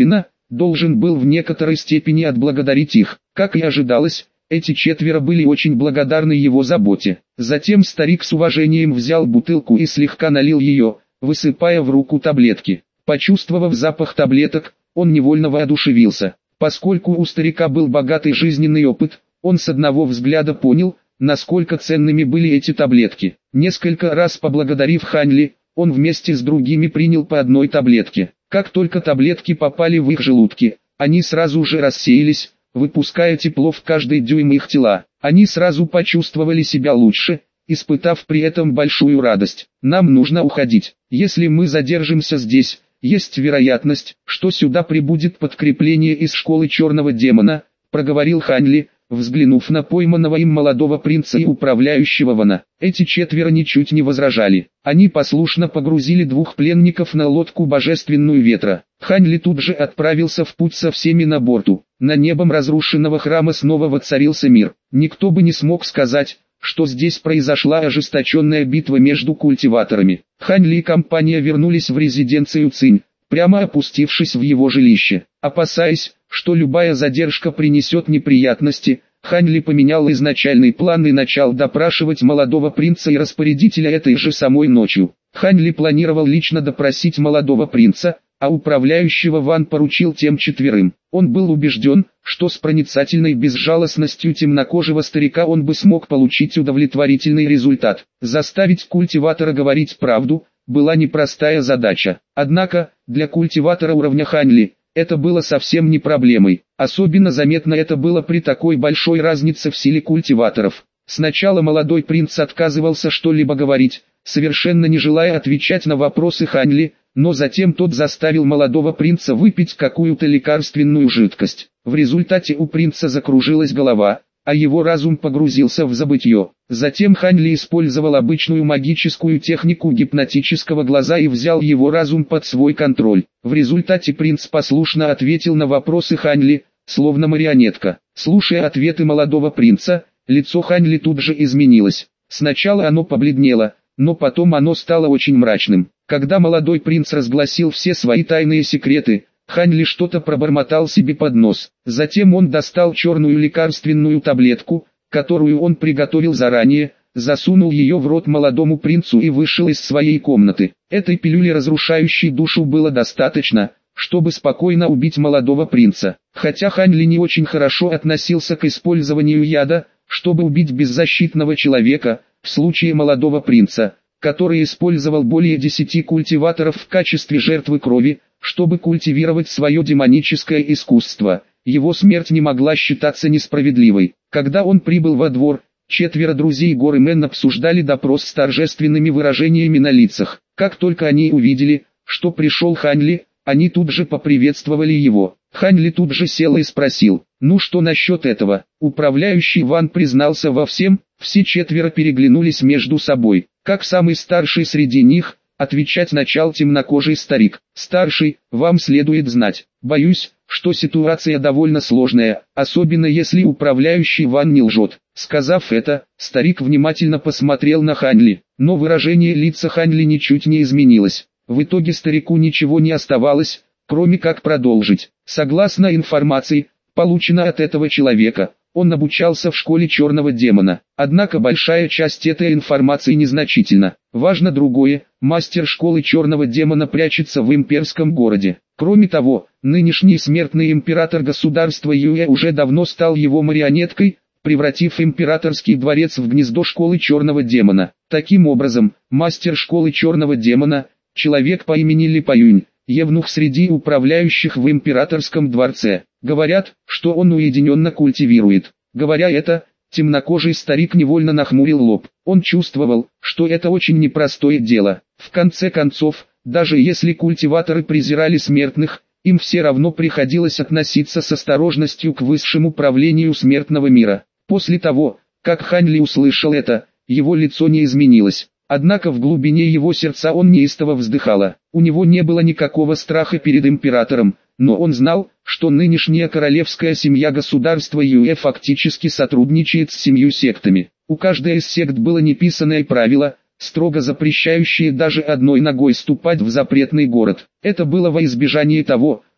Speaker 1: должен был в некоторой степени отблагодарить их. Как и ожидалось, эти четверо были очень благодарны его заботе. Затем старик с уважением взял бутылку и слегка налил ее, высыпая в руку таблетки. Почувствовав запах таблеток, он невольно воодушевился. Поскольку у старика был богатый жизненный опыт, он с одного взгляда понял, насколько ценными были эти таблетки. Несколько раз поблагодарив Ханли, он вместе с другими принял по одной таблетке. Как только таблетки попали в их желудки, они сразу же рассеялись, выпуская тепло в каждый дюйм их тела. Они сразу почувствовали себя лучше, испытав при этом большую радость. «Нам нужно уходить. Если мы задержимся здесь, есть вероятность, что сюда прибудет подкрепление из школы черного демона», проговорил Ханли, взглянув на пойманного им молодого принца и управляющего Вана. Эти четверо ничуть не возражали. Они послушно погрузили двух пленников на лодку божественную ветра. Ханли тут же отправился в путь со всеми на борту. На небом разрушенного храма снова воцарился мир. Никто бы не смог сказать, что здесь произошла ожесточенная битва между культиваторами. Ханли и компания вернулись в резиденцию Цинь, прямо опустившись в его жилище. Опасаясь, что любая задержка принесет неприятности, Ханли поменял изначальный план и начал допрашивать молодого принца и распорядителя этой же самой ночью. Ханли планировал лично допросить молодого принца, а управляющего Ван поручил тем четверым. Он был убежден, что с проницательной безжалостностью темнокожего старика он бы смог получить удовлетворительный результат. Заставить культиватора говорить правду была непростая задача. Однако, для культиватора уровня Ханли, это было совсем не проблемой. Особенно заметно это было при такой большой разнице в силе культиваторов. Сначала молодой принц отказывался что-либо говорить, совершенно не желая отвечать на вопросы Ханли, но затем тот заставил молодого принца выпить какую-то лекарственную жидкость. В результате у принца закружилась голова, а его разум погрузился в забытье. Затем Ханли использовал обычную магическую технику гипнотического глаза и взял его разум под свой контроль. В результате принц послушно ответил на вопросы Ханли, словно марионетка. Слушая ответы молодого принца, лицо Ханли тут же изменилось. Сначала оно побледнело, но потом оно стало очень мрачным. Когда молодой принц разгласил все свои тайные секреты, Ханли что-то пробормотал себе под нос. Затем он достал черную лекарственную таблетку, которую он приготовил заранее, засунул ее в рот молодому принцу и вышел из своей комнаты. Этой пилюли, разрушающей душу, было достаточно, чтобы спокойно убить молодого принца. Хотя Ханли не очень хорошо относился к использованию яда, чтобы убить беззащитного человека, в случае молодого принца, который использовал более 10 культиваторов в качестве жертвы крови, чтобы культивировать свое демоническое искусство, его смерть не могла считаться несправедливой. Когда он прибыл во двор, четверо друзей Горы Мэн обсуждали допрос с торжественными выражениями на лицах. Как только они увидели, что пришел Ханли, они тут же поприветствовали его. Ханли тут же сел и спросил: «Ну что насчет этого?» Управляющий Ван признался во всем. Все четверо переглянулись между собой. Как самый старший среди них, отвечать начал темнокожий старик. «Старший, вам следует знать. Боюсь, что ситуация довольно сложная, особенно если управляющий Ван не лжет». Сказав это, старик внимательно посмотрел на Ханли, но выражение лица Ханли ничуть не изменилось. В итоге старику ничего не оставалось, кроме как продолжить. Согласно информации, полученной от этого человека, он обучался в школе черного демона. Однако большая часть этой информации незначительна. Важно другое: мастер школы черного демона прячется в имперском городе. Кроме того, нынешний смертный император государства Юэ уже давно стал его марионеткой, превратив императорский дворец в гнездо школы черного демона. Таким образом, мастер школы черного демона, человек по имени Ли Паюнь, евнух среди управляющих в императорском дворце. Говорят, что он уединенно культивирует. Говоря это, темнокожий старик невольно нахмурил лоб. Он чувствовал, что это очень непростое дело. В конце концов, даже если культиваторы презирали смертных, им все равно приходилось относиться с осторожностью к высшему правлению смертного мира. После того, как Ханли услышал это, его лицо не изменилось. Однако в глубине его сердца он неистово вздыхало. У него не было никакого страха перед императором, но он знал, что нынешняя королевская семья государства Юэ фактически сотрудничает с 7 сектами. У каждой из сект было неписанное правило, строго запрещающее даже одной ногой ступать в запретный город. Это было во избежание того,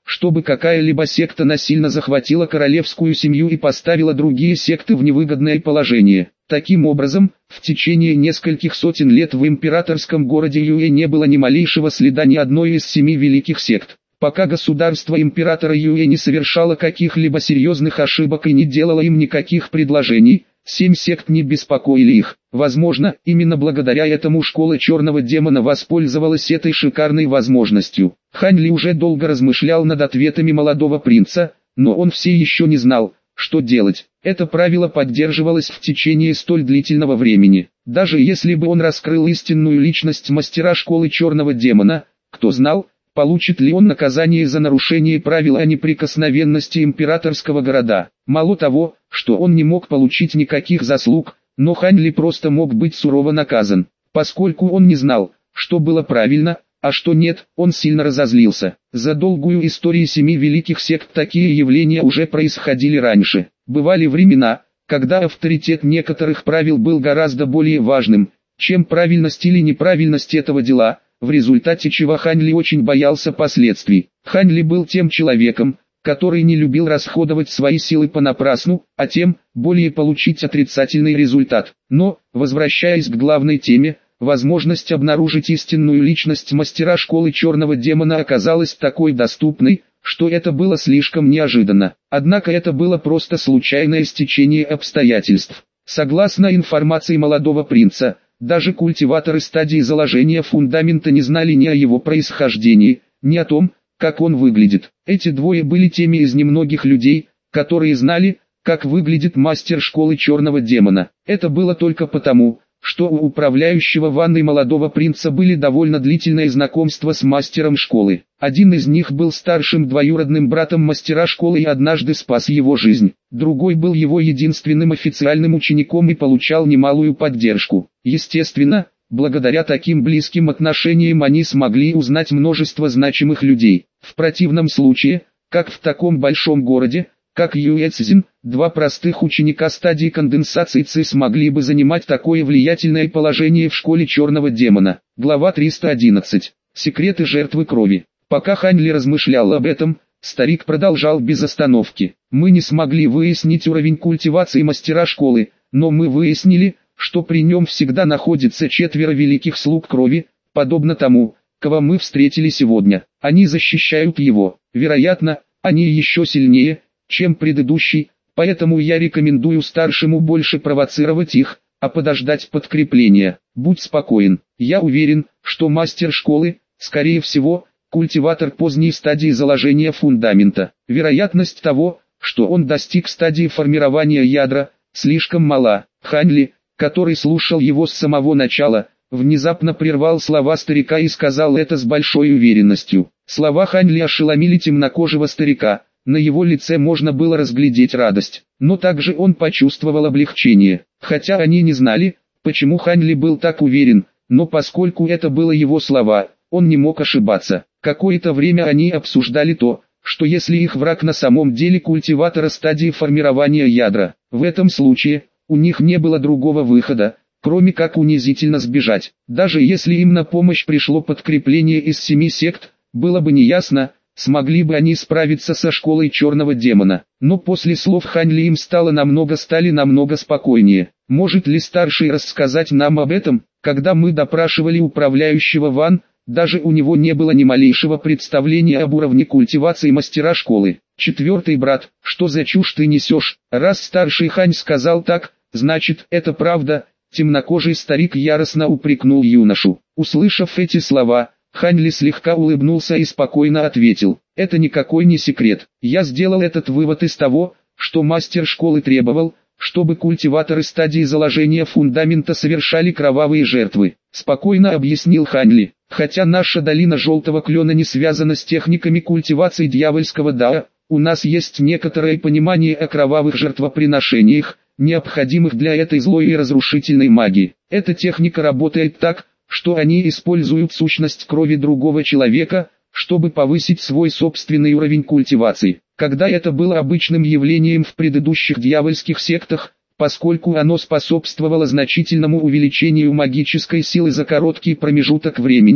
Speaker 1: чтобы какая-либо секта насильно захватила королевскую семью и поставила другие секты в невыгодное положение. Таким образом, в течение нескольких сотен лет в императорском городе Юэ не было ни малейшего следа ни одной из 7 великих сект. Пока государство императора Юэ не совершало каких-либо серьезных ошибок и не делало им никаких предложений, 7 сект не беспокоили их. Возможно, именно благодаря этому школа черного демона воспользовалась этой шикарной возможностью. Хань Ли уже долго размышлял над ответами молодого принца, но он все еще не знал, что делать. Это правило поддерживалось в течение столь длительного времени. Даже если бы он раскрыл истинную личность мастера школы черного демона, кто знал, получит ли он наказание за нарушение правил о неприкосновенности императорского города. Мало того, что он не мог получить никаких заслуг, но Хань Ли просто мог быть сурово наказан. Поскольку он не знал, что было правильно, а что нет, он сильно разозлился. За долгую историю 7 великих сект такие явления уже происходили раньше. Бывали времена, когда авторитет некоторых правил был гораздо более важным, чем правильность или неправильность этого дела, в результате чего Хань Ли очень боялся последствий. Хань Ли был тем человеком, который не любил расходовать свои силы понапрасну, а тем более получить отрицательный результат. Но, возвращаясь к главной теме, возможность обнаружить истинную личность мастера школы черного демона оказалась такой доступной, что это было слишком неожиданно. Однако это было просто случайное стечение обстоятельств. Согласно информации молодого принца, даже культиваторы стадии заложения фундамента не знали ни о его происхождении, ни о том, как он выглядит. Эти двое были теми из немногих людей, которые знали, как выглядит мастер школы черного демона. Это было только потому, что у управляющего ванной молодого принца были довольно длительные знакомства с мастером школы. Один из них был старшим двоюродным братом мастера школы и однажды спас его жизнь. Другой был его единственным официальным учеником и получал немалую поддержку. Естественно, благодаря таким близким отношениям они смогли узнать множество значимых людей. В противном случае, как в таком большом городе, как Юэцзин, два простых ученика стадии конденсации Ци смогли бы занимать такое влиятельное положение в школе черного демона. Глава 311. Секреты жертвы крови. Пока Хань Ли размышлял об этом, старик продолжал без остановки. Мы не смогли выяснить уровень культивации мастера школы, но мы выяснили, что при нем всегда находится 4 великих слуг крови, подобно тому, кого мы встретили сегодня. Они защищают его. Вероятно, они еще сильнее, чем предыдущий, поэтому я рекомендую старшему больше провоцировать их, а подождать подкрепления. Будь спокоен, я уверен, что мастер школы, скорее всего, культиватор поздней стадии заложения фундамента. Вероятность того, что он достиг стадии формирования ядра, слишком мала. Хань Ли, который слушал его с самого начала, внезапно прервал слова старика и сказал это с большой уверенностью. Слова Хань Ли ошеломили темнокожего старика. На его лице можно было разглядеть радость, но также он почувствовал облегчение. Хотя они не знали, почему Хань Ли был так уверен, но поскольку это было его слова, он не мог ошибаться. Какое-то время они обсуждали то, что если их враг на самом деле культиватора стадии формирования ядра, в этом случае, у них не было другого выхода, кроме как унизительно сбежать. Даже если им на помощь пришло подкрепление из 7 сект, было бы неясно, смогли бы они справиться со школой черного демона. Но после слов Хань Ли им стали намного спокойнее. Может ли старший рассказать нам об этом? Когда мы допрашивали управляющего Ван, даже у него не было ни малейшего представления об уровне культивации мастера школы. 4-й брат, что за чушь ты несешь? Раз старший Хань сказал так, значит это правда. Темнокожий старик яростно упрекнул юношу. Услышав эти слова, Хань Ли слегка улыбнулся и спокойно ответил: это никакой не секрет. Я сделал этот вывод из того, что мастер школы требовал, чтобы культиваторы стадии заложения фундамента совершали кровавые жертвы. Спокойно объяснил Хань Ли. Хотя наша долина желтого клена не связана с техниками культивации дьявольского дао, у нас есть некоторое понимание о кровавых жертвоприношениях, необходимых для этой злой и разрушительной магии. Эта техника работает так, что они используют сущность крови другого человека, чтобы повысить свой собственный уровень культивации. Когда это было обычным явлением в предыдущих дьявольских сектах, поскольку оно способствовало значительному увеличению магической силы за короткий промежуток времени,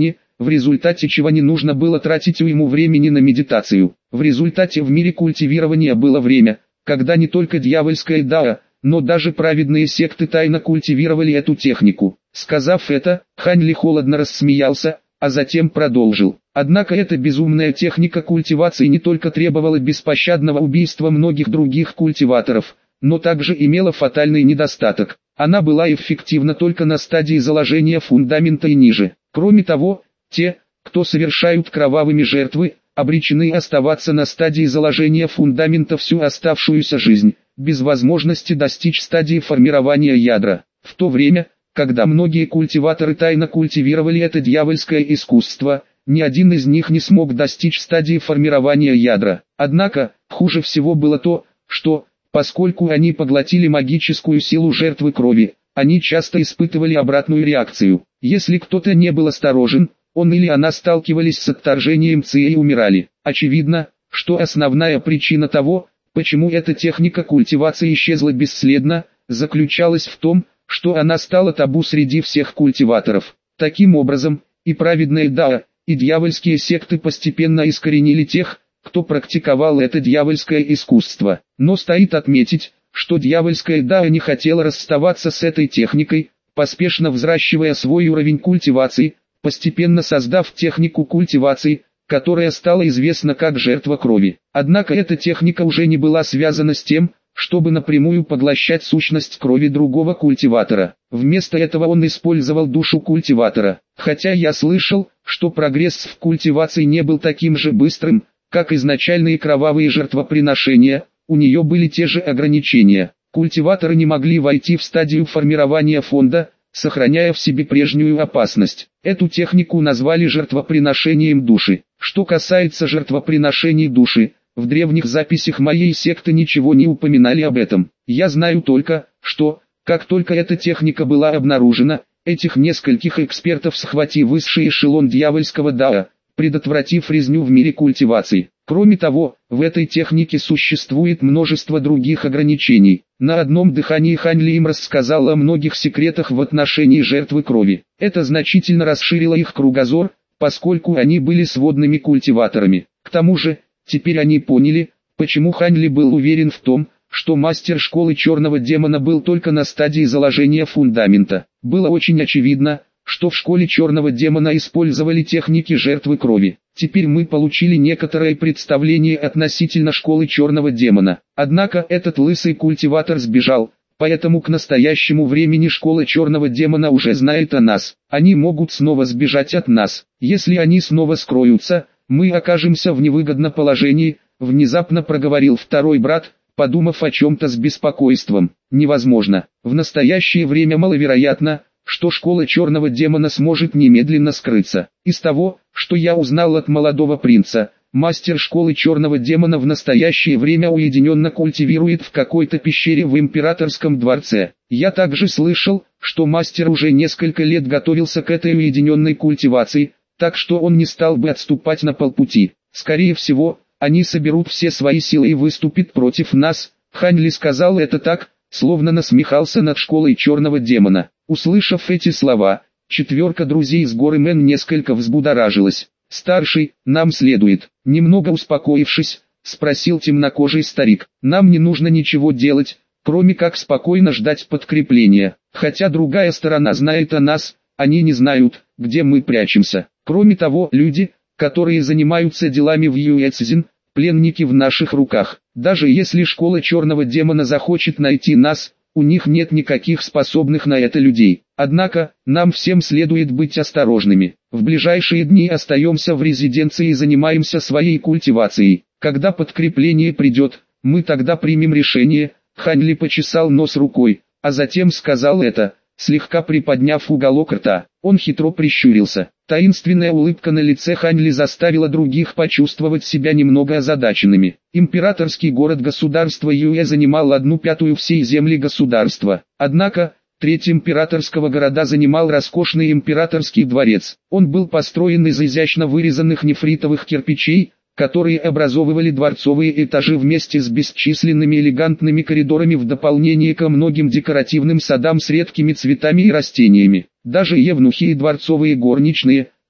Speaker 1: в результате чего не нужно было тратить уйму времени на медитацию. В результате в мире культивирования было время, когда не только дьявольская дао, но даже праведные секты тайно культивировали эту технику. Сказав это, Хань Ли холодно рассмеялся, а затем продолжил. Однако эта безумная техника культивации не только требовала беспощадного убийства многих других культиваторов, но также имела фатальный недостаток. Она была эффективна только на стадии заложения фундамента и ниже. Кроме того, те, кто совершают кровавыми жертвы, обречены оставаться на стадии заложения фундамента всю оставшуюся жизнь, без возможности достичь стадии формирования ядра. В то время, когда многие культиваторы тайно культивировали это дьявольское искусство, ни один из них не смог достичь стадии формирования ядра. Однако, хуже всего было то, что, поскольку они поглотили магическую силу жертвы крови, они часто испытывали обратную реакцию. Если кто-то не был осторожен, он или она сталкивались с отторжением ци и умирали. Очевидно, что основная причина того, почему эта техника культивации исчезла бесследно, заключалась в том, что она стала табу среди всех культиваторов. Таким образом, и праведные дао, и дьявольские секты постепенно искоренили тех, кто практиковал это дьявольское искусство. Но стоит отметить, что дьявольская дао не хотела расставаться с этой техникой, поспешно взращивая свой уровень культивации, постепенно создав технику культивации, которая стала известна как жертва крови. Однако эта техника уже не была связана с тем, чтобы напрямую поглощать сущность крови другого культиватора. Вместо этого он использовал душу культиватора. Хотя я слышал, что прогресс в культивации не был таким же быстрым, как изначальные кровавые жертвоприношения, у нее были те же ограничения. Культиваторы не могли войти в стадию формирования фонда, сохраняя в себе прежнюю опасность. Эту технику назвали жертвоприношением души. Что касается жертвоприношений души, в древних записях моей секты ничего не упоминали об этом. Я знаю только, что, как только эта техника была обнаружена, этих нескольких экспертов схватил высший эшелон дьявольского дао, предотвратив резню в мире культивации. Кроме того, в этой технике существует множество других ограничений. На одном дыхании Хань Ли им рассказал о многих секретах в отношении жертвы крови. Это значительно расширило их кругозор, поскольку они были сводными культиваторами. К тому же, теперь они поняли, почему Хань Ли был уверен в том, что мастер школы черного демона был только на стадии заложения фундамента. Было очень очевидно, что в школе черного демона использовали техники жертвы крови. Теперь мы получили некоторое представление относительно школы черного демона. Однако этот лысый культиватор сбежал, поэтому к настоящему времени школа черного демона уже знает о нас. Они могут снова сбежать от нас. Если они снова скроются, мы окажемся в невыгодном положении, внезапно проговорил второй брат, подумав о чем-то с беспокойством. Невозможно. В настоящее время маловероятно, что школа черного демона сможет немедленно скрыться. Из того, что я узнал от молодого принца, мастер школы черного демона в настоящее время уединенно культивирует в какой-то пещере в императорском дворце. Я также слышал, что мастер уже несколько лет готовился к этой уединенной культивации, так что он не стал бы отступать на полпути. Скорее всего, они соберут все свои силы и выступят против нас. Хань Ли сказал это так, словно насмехался над школой черного демона. Услышав эти слова, четверка друзей с горы Мэн несколько взбудоражилась. «Старший, нам следует». Немного успокоившись, спросил темнокожий старик. «Нам не нужно ничего делать, кроме как спокойно ждать подкрепления. Хотя другая сторона знает о нас, они не знают, где мы прячемся. Кроме того, люди, которые занимаются делами в Юэцзин, пленники в наших руках. Даже если школа черного демона захочет найти нас, у них нет никаких способных на это людей. Однако, нам всем следует быть осторожными. В ближайшие дни остаемся в резиденции и занимаемся своей культивацией. Когда подкрепление придет, мы тогда примем решение». Хань Ли почесал нос рукой, а затем сказал это, слегка приподняв уголок рта. Он хитро прищурился. Таинственная улыбка на лице Хань Ли заставила других почувствовать себя немного озадаченными. Императорский город-государства Юэ занимал 1/5 всей земли государства. Однако, треть императорского города занимал роскошный императорский дворец. Он был построен из изящно вырезанных нефритовых кирпичей, которые образовывали дворцовые этажи вместе с бесчисленными элегантными коридорами в дополнение ко многим декоративным садам с редкими цветами и растениями. Даже евнухи и дворцовые горничные,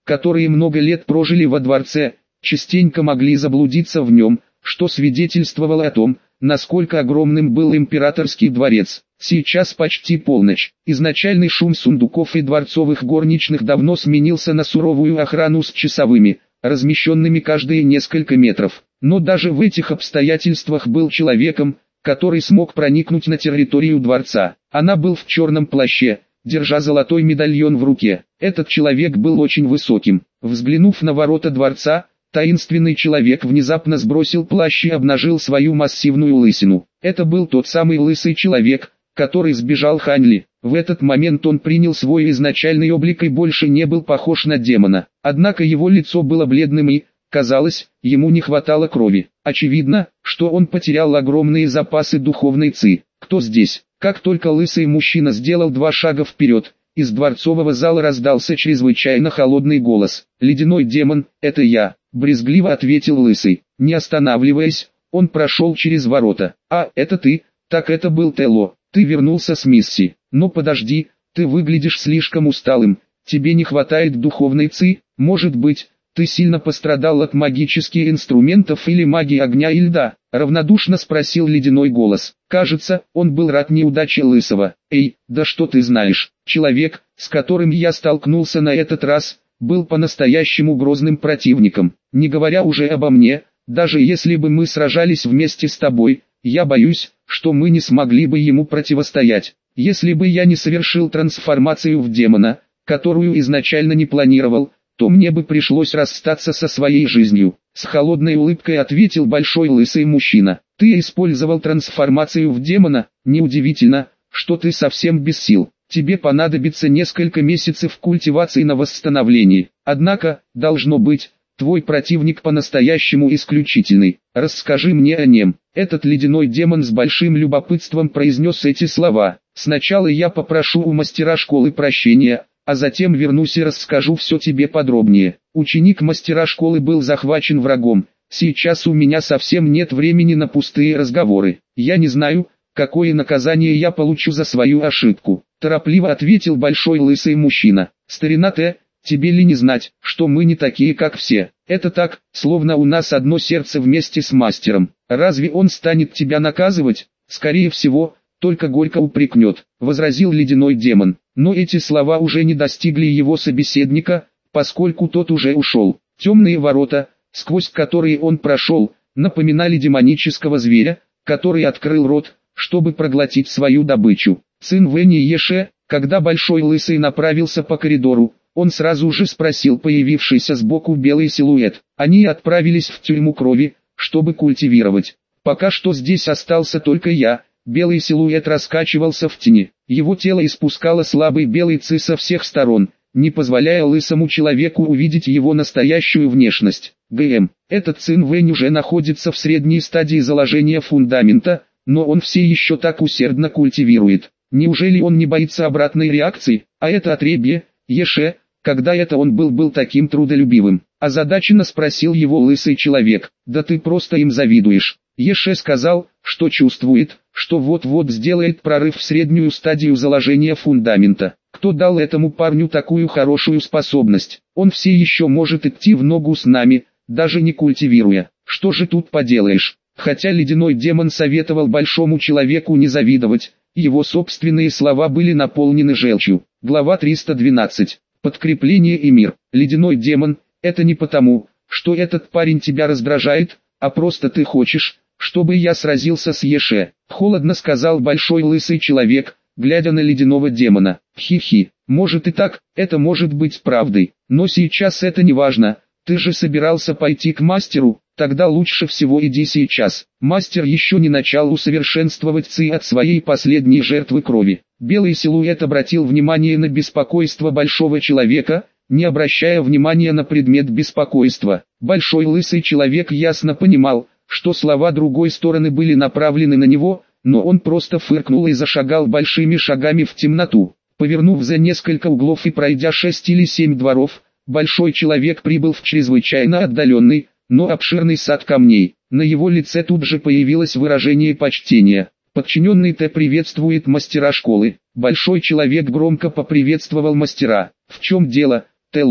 Speaker 1: которые много лет прожили во дворце, частенько могли заблудиться в нем, что свидетельствовало о том, насколько огромным был императорский дворец. Сейчас почти полночь. Изначальный шум сундуков и дворцовых горничных давно сменился на суровую охрану с часовыми, размещенными каждые несколько метров. Но даже в этих обстоятельствах был человеком, который смог проникнуть на территорию дворца. Она был в черном плаще, держа золотой медальон в руке. Этот человек был очень высоким. Взглянув на ворота дворца, таинственный человек внезапно сбросил плащ и обнажил свою массивную лысину. Это был тот самый лысый человек, который сбежал Ханьли. В этот момент он принял свой изначальный облик и больше не был похож на демона. Однако его лицо было бледным и, казалось, ему не хватало крови. Очевидно, что он потерял огромные запасы духовной ци. Кто здесь? Как только лысый мужчина сделал 2 шага вперед, из дворцового зала раздался чрезвычайно холодный голос. «Ледяной демон, это я», — брезгливо ответил лысый. Не останавливаясь, он прошел через ворота. «А, это ты? Так это был Тело. Ты вернулся с миссии. Но подожди, ты выглядишь слишком усталым. Тебе не хватает духовной ци? Может быть, ты сильно пострадал от магических инструментов или магии огня и льда?» Равнодушно спросил ледяной голос. Кажется, он был рад неудаче лысого. «Эй, да что ты знаешь?» Человек, с которым я столкнулся на этот раз, был по-настоящему грозным противником. Не говоря уже обо мне, даже если бы мы сражались вместе с тобой, я боюсь, что мы не смогли бы ему противостоять. Если бы я не совершил трансформацию в демона, которую изначально не планировал, то мне бы пришлось расстаться со своей жизнью. С холодной улыбкой ответил большой лысый мужчина. Ты использовал трансформацию в демона? Неудивительно, что ты совсем без сил. Тебе понадобится несколько месяцев культивации на восстановление. Однако, должно быть, твой противник по-настоящему исключительный. Расскажи мне о нем. Этот ледяной демон с большим любопытством произнес эти слова. Сначала я попрошу у мастера школы прощения, а затем вернусь и расскажу все тебе подробнее. Ученик мастера школы был захвачен врагом. Сейчас у меня совсем нет времени на пустые разговоры. Я не знаю, какое наказание я получу за свою ошибку. Торопливо ответил большой лысый мужчина. Старина Т, тебе ли не знать, что мы не такие как все? Это так, словно у нас одно сердце вместе с мастером. Разве он станет тебя наказывать? Скорее всего, только горько упрекнет, возразил ледяной демон. Но эти слова уже не достигли его собеседника, поскольку тот уже ушел. Темные ворота, сквозь которые он прошел, напоминали демонического зверя, который открыл рот, чтобы проглотить свою добычу. Цин Вэнь и Еше, когда большой лысый направился по коридору, он сразу же спросил появившийся сбоку белый силуэт. Они отправились в тюрьму крови, чтобы культивировать. Пока что здесь остался только я. Белый силуэт раскачивался в тени. Его тело испускало слабый белый ци со всех сторон, не позволяя лысому человеку увидеть его настоящую внешность. Этот Цин Вэнь уже находится в средней стадии заложения фундамента, но он все еще так усердно культивирует. Неужели он не боится обратной реакции? А это отребье, Еше, когда это он был таким трудолюбивым? Озадаченно спросил его лысый человек. Да ты просто им завидуешь. Еше сказал, что чувствует, что вот-вот сделает прорыв в среднюю стадию заложения фундамента. Кто дал этому парню такую хорошую способность? Он все еще может идти в ногу с нами, даже не культивируя. Что же тут поделаешь? Хотя ледяной демон советовал большому человеку не завидовать, его собственные слова были наполнены желчью. Глава 312. Подкрепление и мир. Ледяной демон, это не потому, что этот парень тебя раздражает, а просто ты хочешь, чтобы я сразился с Еше. Холодно сказал большой лысый человек, глядя на ледяного демона. Хи-хи, может и так, это может быть правдой, но сейчас это не важно. Ты же собирался пойти к мастеру, тогда лучше всего иди сейчас. Мастер еще не начал усовершенствовать ци от своей последней жертвы крови. Белый силуэт обратил внимание на беспокойство большого человека, не обращая внимания на предмет беспокойства. Большой лысый человек ясно понимал, что слова другой стороны были направлены на него, но он просто фыркнул и зашагал большими шагами в темноту. Повернув за несколько углов и пройдя 6 или 7 дворов, большой человек прибыл в чрезвычайно отдаленный, но обширный сад камней. На его лице тут же появилось выражение почтения. Подчиненный Т приветствует мастера школы. Большой человек громко поприветствовал мастера. В чем дело, Тело?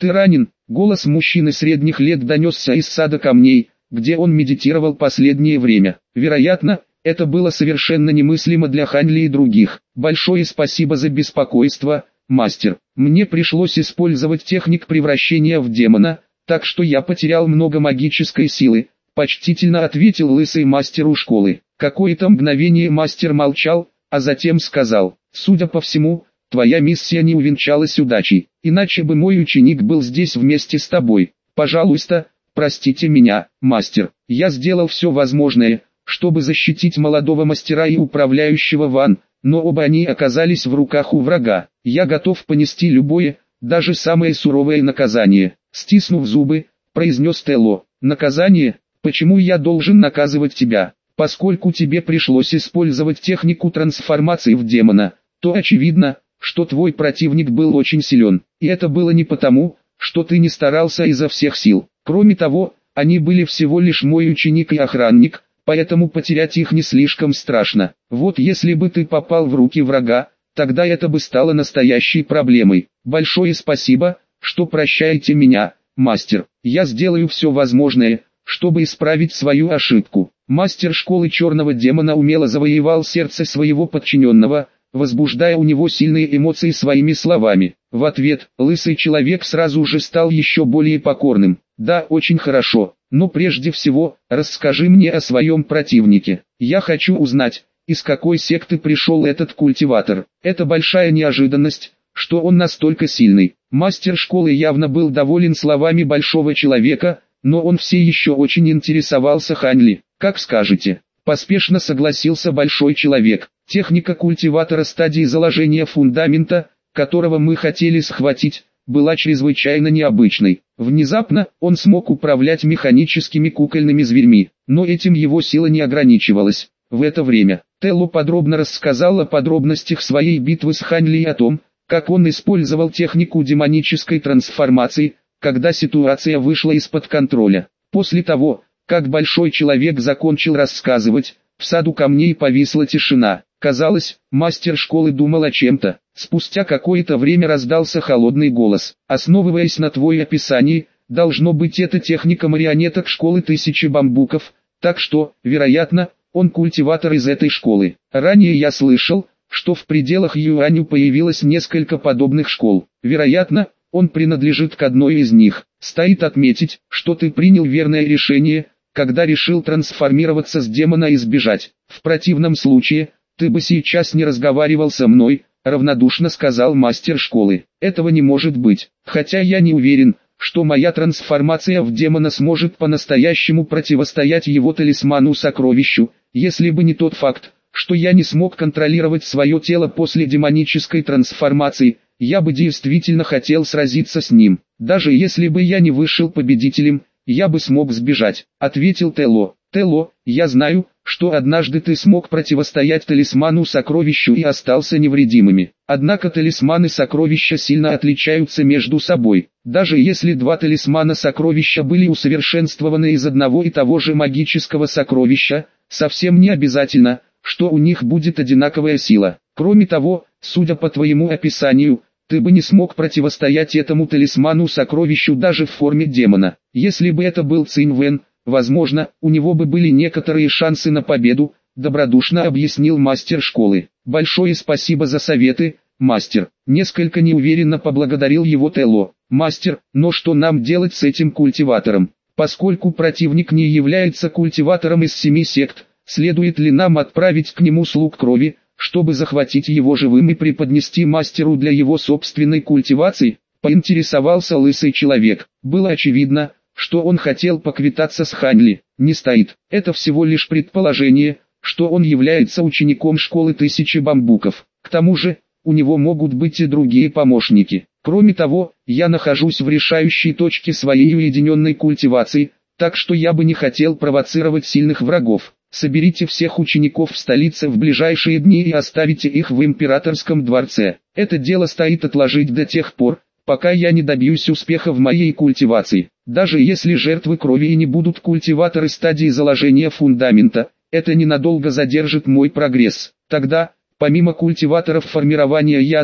Speaker 1: Ты ранен?» Голос мужчины средних лет донесся из сада камней, где он медитировал последнее время. Вероятно, это было совершенно немыслимо для Ханли и других. «Большое спасибо за беспокойство, мастер. Мне пришлось использовать техник превращения в демона, так что я потерял много магической силы», почтительно ответил лысый мастеру школы. Какое-то мгновение мастер молчал, а затем сказал: «Судя по всему, твоя миссия не увенчалась удачей, иначе бы мой ученик был здесь вместе с тобой. Пожалуйста, простите меня, мастер. Я сделал все возможное, чтобы защитить молодого мастера и управляющего Ван, но оба они оказались в руках у врага. Я готов понести любое, даже самое суровое наказание», стиснув зубы, произнес Телло. «Наказание? Почему я должен наказывать тебя? Поскольку тебе пришлось использовать технику трансформации в демона, то очевидно, что твой противник был очень силен, и это было не потому, что ты не старался изо всех сил. Кроме того, они были всего лишь мой ученик и охранник, поэтому потерять их не слишком страшно. Вот если бы ты попал в руки врага, тогда это бы стало настоящей проблемой. Большое спасибо, что прощаете меня, мастер. Я сделаю все возможное, чтобы исправить свою ошибку». Мастер школы черного демона умело завоевал сердце своего подчиненного, возбуждая у него сильные эмоции своими словами. В ответ, лысый человек сразу же стал еще более покорным. «Да, очень хорошо, но прежде всего, расскажи мне о своем противнике. Я хочу узнать, из какой секты пришел этот культиватор. Это большая неожиданность, что он настолько сильный». Мастер школы явно был доволен словами большого человека, но он все еще очень интересовался Ханли. «Как скажете», — поспешно согласился большой человек. «Техника культиватора стадии заложения фундамента, которого мы хотели схватить, была чрезвычайно необычной. Внезапно, он смог управлять механическими кукольными зверьми, но этим его сила не ограничивалась. В это время, Телло подробно рассказал о подробностях своей битвы с Ханли и о том, как он использовал технику демонической трансформации, когда ситуация вышла из-под контроля. После того, как большой человек закончил рассказывать, в саду камней повисла тишина. Казалось, мастер школы думал о чем-то. Спустя какое-то время раздался холодный голос. «Основываясь на твоей описании, должно быть это техника марионеток школы тысячи бамбуков, так что, вероятно, он культиватор из этой школы. Ранее я слышал, что в пределах Юаню появилось несколько подобных школ. Вероятно, он принадлежит к одной из них. Стоит отметить, что ты принял верное решение, когда решил трансформироваться с демона и сбежать. В противном случае, ты бы сейчас не разговаривал со мной», равнодушно сказал мастер школы. «Этого не может быть, хотя я не уверен, что моя трансформация в демона сможет по-настоящему противостоять его талисману-сокровищу, если бы не тот факт, что я не смог контролировать свое тело после демонической трансформации. Я бы действительно хотел сразиться с ним. Даже если бы я не вышел победителем, я бы смог сбежать», ответил Телло. «Телло, я знаю, что однажды ты смог противостоять талисману-сокровищу и остался невредимыми. Однако талисманы-сокровища сильно отличаются между собой. Даже если два талисмана-сокровища были усовершенствованы из одного и того же магического сокровища, совсем не обязательно, что у них будет одинаковая сила. Кроме того, судя по твоему описанию, ты бы не смог противостоять этому талисману-сокровищу даже в форме демона. Если бы это был Цинь Вэн, возможно, у него бы были некоторые шансы на победу», добродушно объяснил мастер школы. «Большое спасибо за советы, мастер». Несколько неуверенно поблагодарил его Телло. «Мастер, но что нам делать с этим культиватором? Поскольку противник не является культиватором из 7 сект, следует ли нам отправить к нему слуг крови, чтобы захватить его живым и преподнести мастеру для его собственной культивации?» поинтересовался лысый человек. Было очевидно, что он хотел поквитаться с Ханли. «Не стоит. Это всего лишь предположение, что он является учеником школы тысячи бамбуков. К тому же, у него могут быть и другие помощники. Кроме того, я нахожусь в решающей точке своей уединенной культивации, так что я бы не хотел провоцировать сильных врагов. Соберите всех учеников в столице в ближайшие дни и оставите их в императорском дворце. Это дело стоит отложить до тех пор, пока я не добьюсь успеха в моей культивации. Даже если жертвы крови и не будут культиваторы стадии заложения фундамента, это ненадолго задержит мой прогресс. Тогда, помимо культиваторов формирования ядра,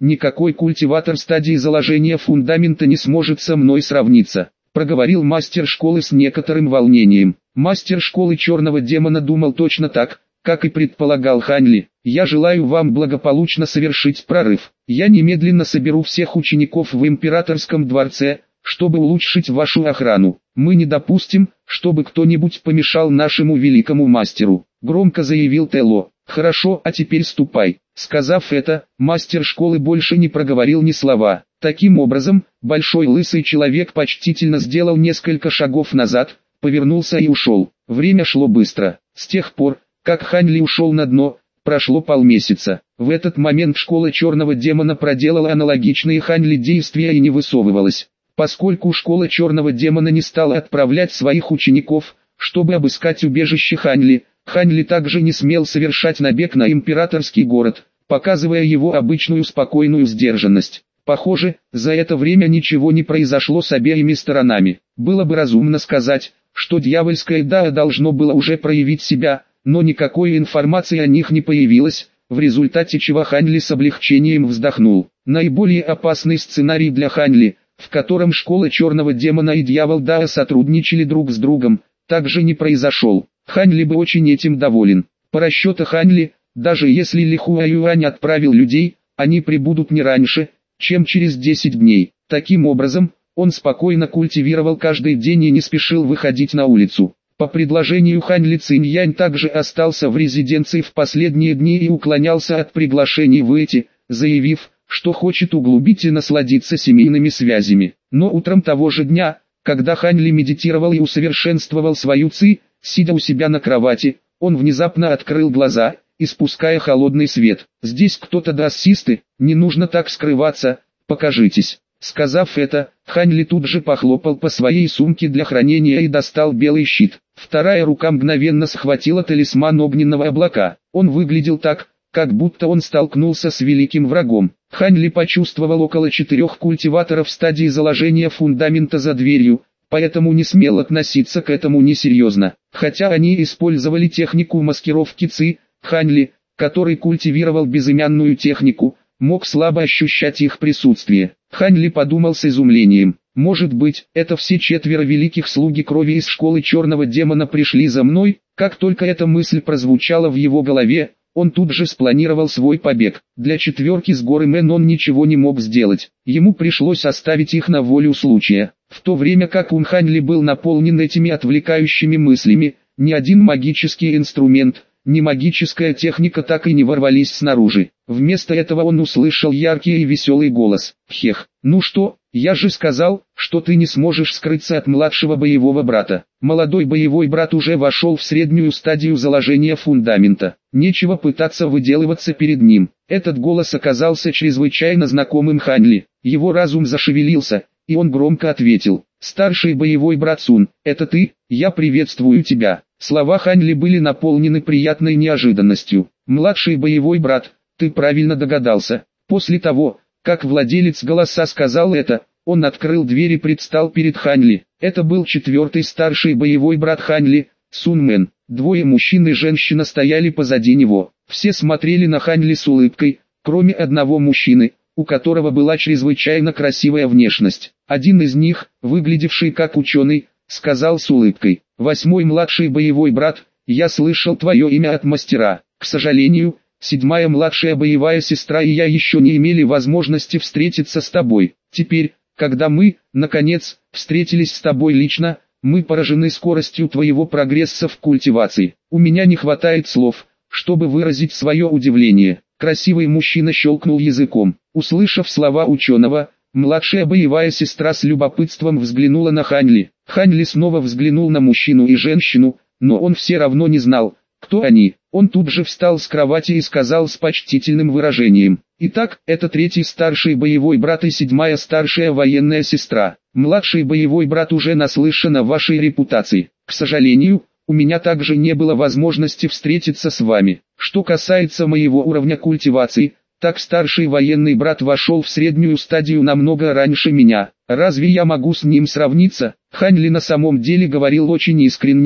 Speaker 1: никакой культиватор стадии заложения фундамента не сможет со мной сравниться, проговорил мастер школы с некоторым волнением. Мастер школы черного демона думал точно так, как и предполагал Хань Ли. Я желаю вам благополучно совершить прорыв. Я немедленно соберу всех учеников в императорском дворце, чтобы улучшить вашу охрану. Мы не допустим, чтобы кто-нибудь помешал нашему великому мастеру, громко заявил Тело. Хорошо, а теперь ступай. Сказав это, мастер школы больше не проговорил ни слова. Таким образом, большой лысый человек почтительно сделал несколько шагов назад, повернулся и ушел. Время шло быстро. С тех пор, как Хань Ли ушел на дно, прошло полмесяца. В этот момент школа черного демона проделала аналогичные Хань Ли действия и не высовывалась. Поскольку школа черного демона не стала отправлять своих учеников, чтобы обыскать убежище Хань Ли также не смел совершать набег на императорский город, показывая его обычную спокойную сдержанность. Похоже, за это время ничего не произошло с обеими сторонами. Было бы разумно сказать, что дьявольское Дао должно было уже проявить себя, но никакой информации о них не появилось, в результате чего Хань Ли с облегчением вздохнул. Наиболее опасный сценарий для Хань Ли, в котором школа черного демона и дьявол Дао сотрудничали друг с другом, также не произошел. Хань Ли бы очень этим доволен. По расчету Хань Ли, даже если Ли Хуаюань отправил людей, они прибудут не раньше, чем через 10 дней. Таким образом, он спокойно культивировал каждый день и не спешил выходить на улицу. По предложению Хань Ли Циньянь также остался в резиденции в последние дни и уклонялся от приглашений выйти, заявив, что хочет углубить и насладиться семейными связями. Но утром того же дня, когда Хань Ли медитировал и усовершенствовал свою ци, сидя у себя на кровати, он внезапно открыл глаза, испуская холодный свет. «Здесь кто-то да ассисты, не нужно так скрываться, покажитесь». Сказав это, Хань Ли тут же похлопал по своей сумке для хранения и достал белый щит. Вторая рука мгновенно схватила талисман огненного облака. Он выглядел так, как будто он столкнулся с великим врагом. Хань Ли почувствовал около 4 культиваторов стадии заложения фундамента за дверью, поэтому не смел относиться к этому несерьезно. Хотя они использовали технику маскировки ци, Хань Ли, который культивировал безымянную технику, мог слабо ощущать их присутствие. Хань Ли подумал с изумлением. Может быть, это все 4 великих слуги крови из школы черного демона пришли за мной? Как только эта мысль прозвучала в его голове, он тут же спланировал свой побег. Для 4 с горы Мэн он ничего не мог сделать. Ему пришлось оставить их на волю случая. В то время как ум Хань Ли был наполнен этими отвлекающими мыслями, ни один магический инструмент, ни магическая техника так и не ворвались снаружи. Вместо этого он услышал яркий и веселый голос. «Хех, ну что, я же сказал, что ты не сможешь скрыться от младшего боевого брата». Молодой боевой брат уже вошел в среднюю стадию заложения фундамента. Нечего пытаться выделываться перед ним. Этот голос оказался чрезвычайно знакомым Хань Ли. Его разум зашевелился, и он громко ответил. «Старший боевой брат Сун, это ты? Я приветствую тебя». Слова Хань Ли были наполнены приятной неожиданностью. «Младший боевой брат, ты правильно догадался». После того, как владелец голоса сказал это, он открыл дверь и предстал перед Хань Ли. Это был 4-й старший боевой брат Хань Ли, Сун Мэн. 2 мужчин и женщина стояли позади него. Все смотрели на Хань Ли с улыбкой, кроме одного мужчины, у которого была чрезвычайно красивая внешность. Один из них, выглядевший как ученый, сказал с улыбкой: «8-й младший боевой брат, я слышал твое имя от мастера. К сожалению, 7-я младшая боевая сестра и я еще не имели возможности встретиться с тобой. Теперь, когда мы, наконец, встретились с тобой лично, мы поражены скоростью твоего прогресса в культивации. У меня не хватает слов, чтобы выразить свое удивление». Красивый мужчина щелкнул языком. Услышав слова ученого, младшая боевая сестра с любопытством взглянула на Хань Ли. Хань Ли снова взглянул на мужчину и женщину, но он все равно не знал, кто они. Он тут же встал с кровати и сказал с почтительным выражением: «Итак, это 3-й старший боевой брат и 7-я старшая военная сестра. Младший боевой брат уже наслышан о вашей репутации. К сожалению, у меня также не было возможности встретиться с вами. Что касается моего уровня культивации, так старший военный брат вошел в среднюю стадию намного раньше меня. Разве я могу с ним сравниться?» Хань Ли на самом деле говорил очень искренне,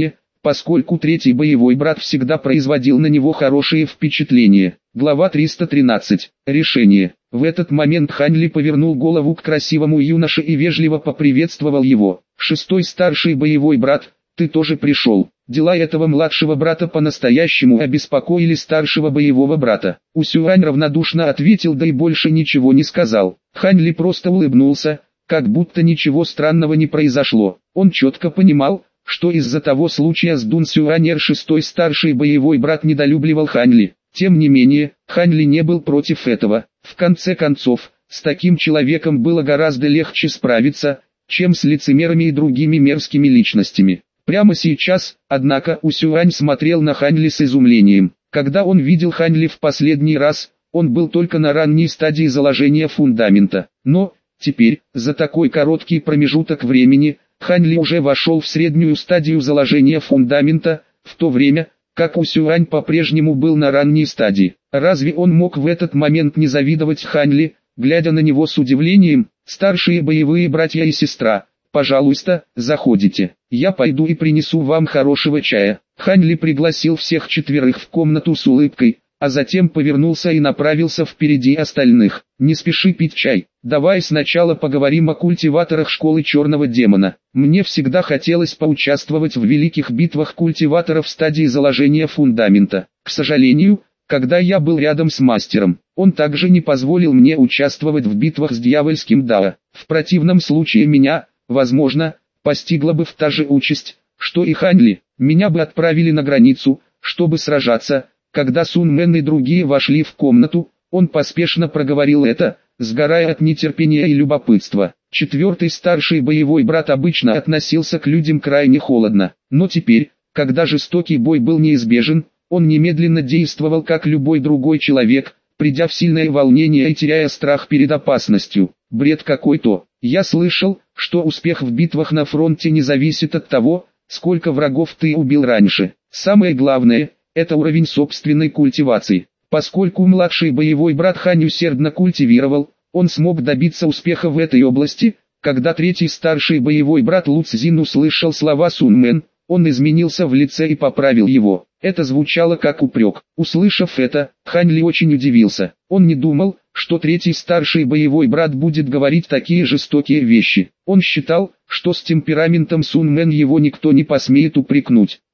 Speaker 1: поскольку третий боевой брат всегда производил на него хорошее впечатление. Глава 313. Решение. В этот момент Хань Ли повернул голову к красивому юноше и вежливо поприветствовал его. «Шестой старший боевой брат, ты тоже пришел». Дела этого младшего брата по-настоящему обеспокоили старшего боевого брата. Усюань равнодушно ответил, да и больше ничего не сказал. Хань Ли просто улыбнулся, как будто ничего странного не произошло. Он четко понимал, что из-за того случая с Дун Сюанер шестой старший боевой брат недолюбливал Хань Ли. Тем не менее, Хань Ли не был против этого. В конце концов, с таким человеком было гораздо легче справиться, чем с лицемерами и другими мерзкими личностями. Прямо сейчас, однако, Усюань смотрел на Хань Ли с изумлением. Когда он видел Хань Ли в последний раз, он был только на ранней стадии заложения фундамента. Но, теперь, за такой короткий промежуток времени, Хань Ли уже вошел в среднюю стадию заложения фундамента, в то время, как Усюань по-прежнему был на ранней стадии. Разве он мог в этот момент не завидовать Хань Ли, глядя на него с удивлением? «Старшие боевые братья и сестра, пожалуйста, заходите. Я пойду и принесу вам хорошего чая». Хань Ли пригласил всех четверых в комнату с улыбкой, а затем повернулся и направился впереди остальных. «Не спеши пить чай. Давай сначала поговорим о культиваторах школы Черного Демона. Мне всегда хотелось поучаствовать в великих битвах культиваторов в стадии заложения фундамента. К сожалению, когда я был рядом с мастером, он также не позволил мне участвовать в битвах с дьявольским Дао. В противном случае меня, возможно, постигла бы та же участь, что и Хань Ли. Меня бы отправили на границу, чтобы сражаться». Когда Сун Мэн и другие вошли в комнату, он поспешно проговорил это, сгорая от нетерпения и любопытства. Четвертый старший боевой брат обычно относился к людям крайне холодно, но теперь, когда жестокий бой был неизбежен, он немедленно действовал как любой другой человек, придя в сильное волнение и теряя страх перед опасностью. Бред какой-то. Я слышал, что успех в битвах на фронте не зависит от того, сколько врагов ты убил раньше. Самое главное – это уровень собственной культивации. Поскольку младший боевой брат Хань усердно культивировал, он смог добиться успеха в этой области. Когда третий старший боевой брат Лу Цзин услышал слова Сун Мэн, он изменился в лице и поправил его. Это звучало как упрек. Услышав это, Хань Ли очень удивился. Он не думал, что третий старший боевой брат будет говорить такие жестокие вещи. Он считал, что с темпераментом Сун Мэн его никто не посмеет упрекнуть.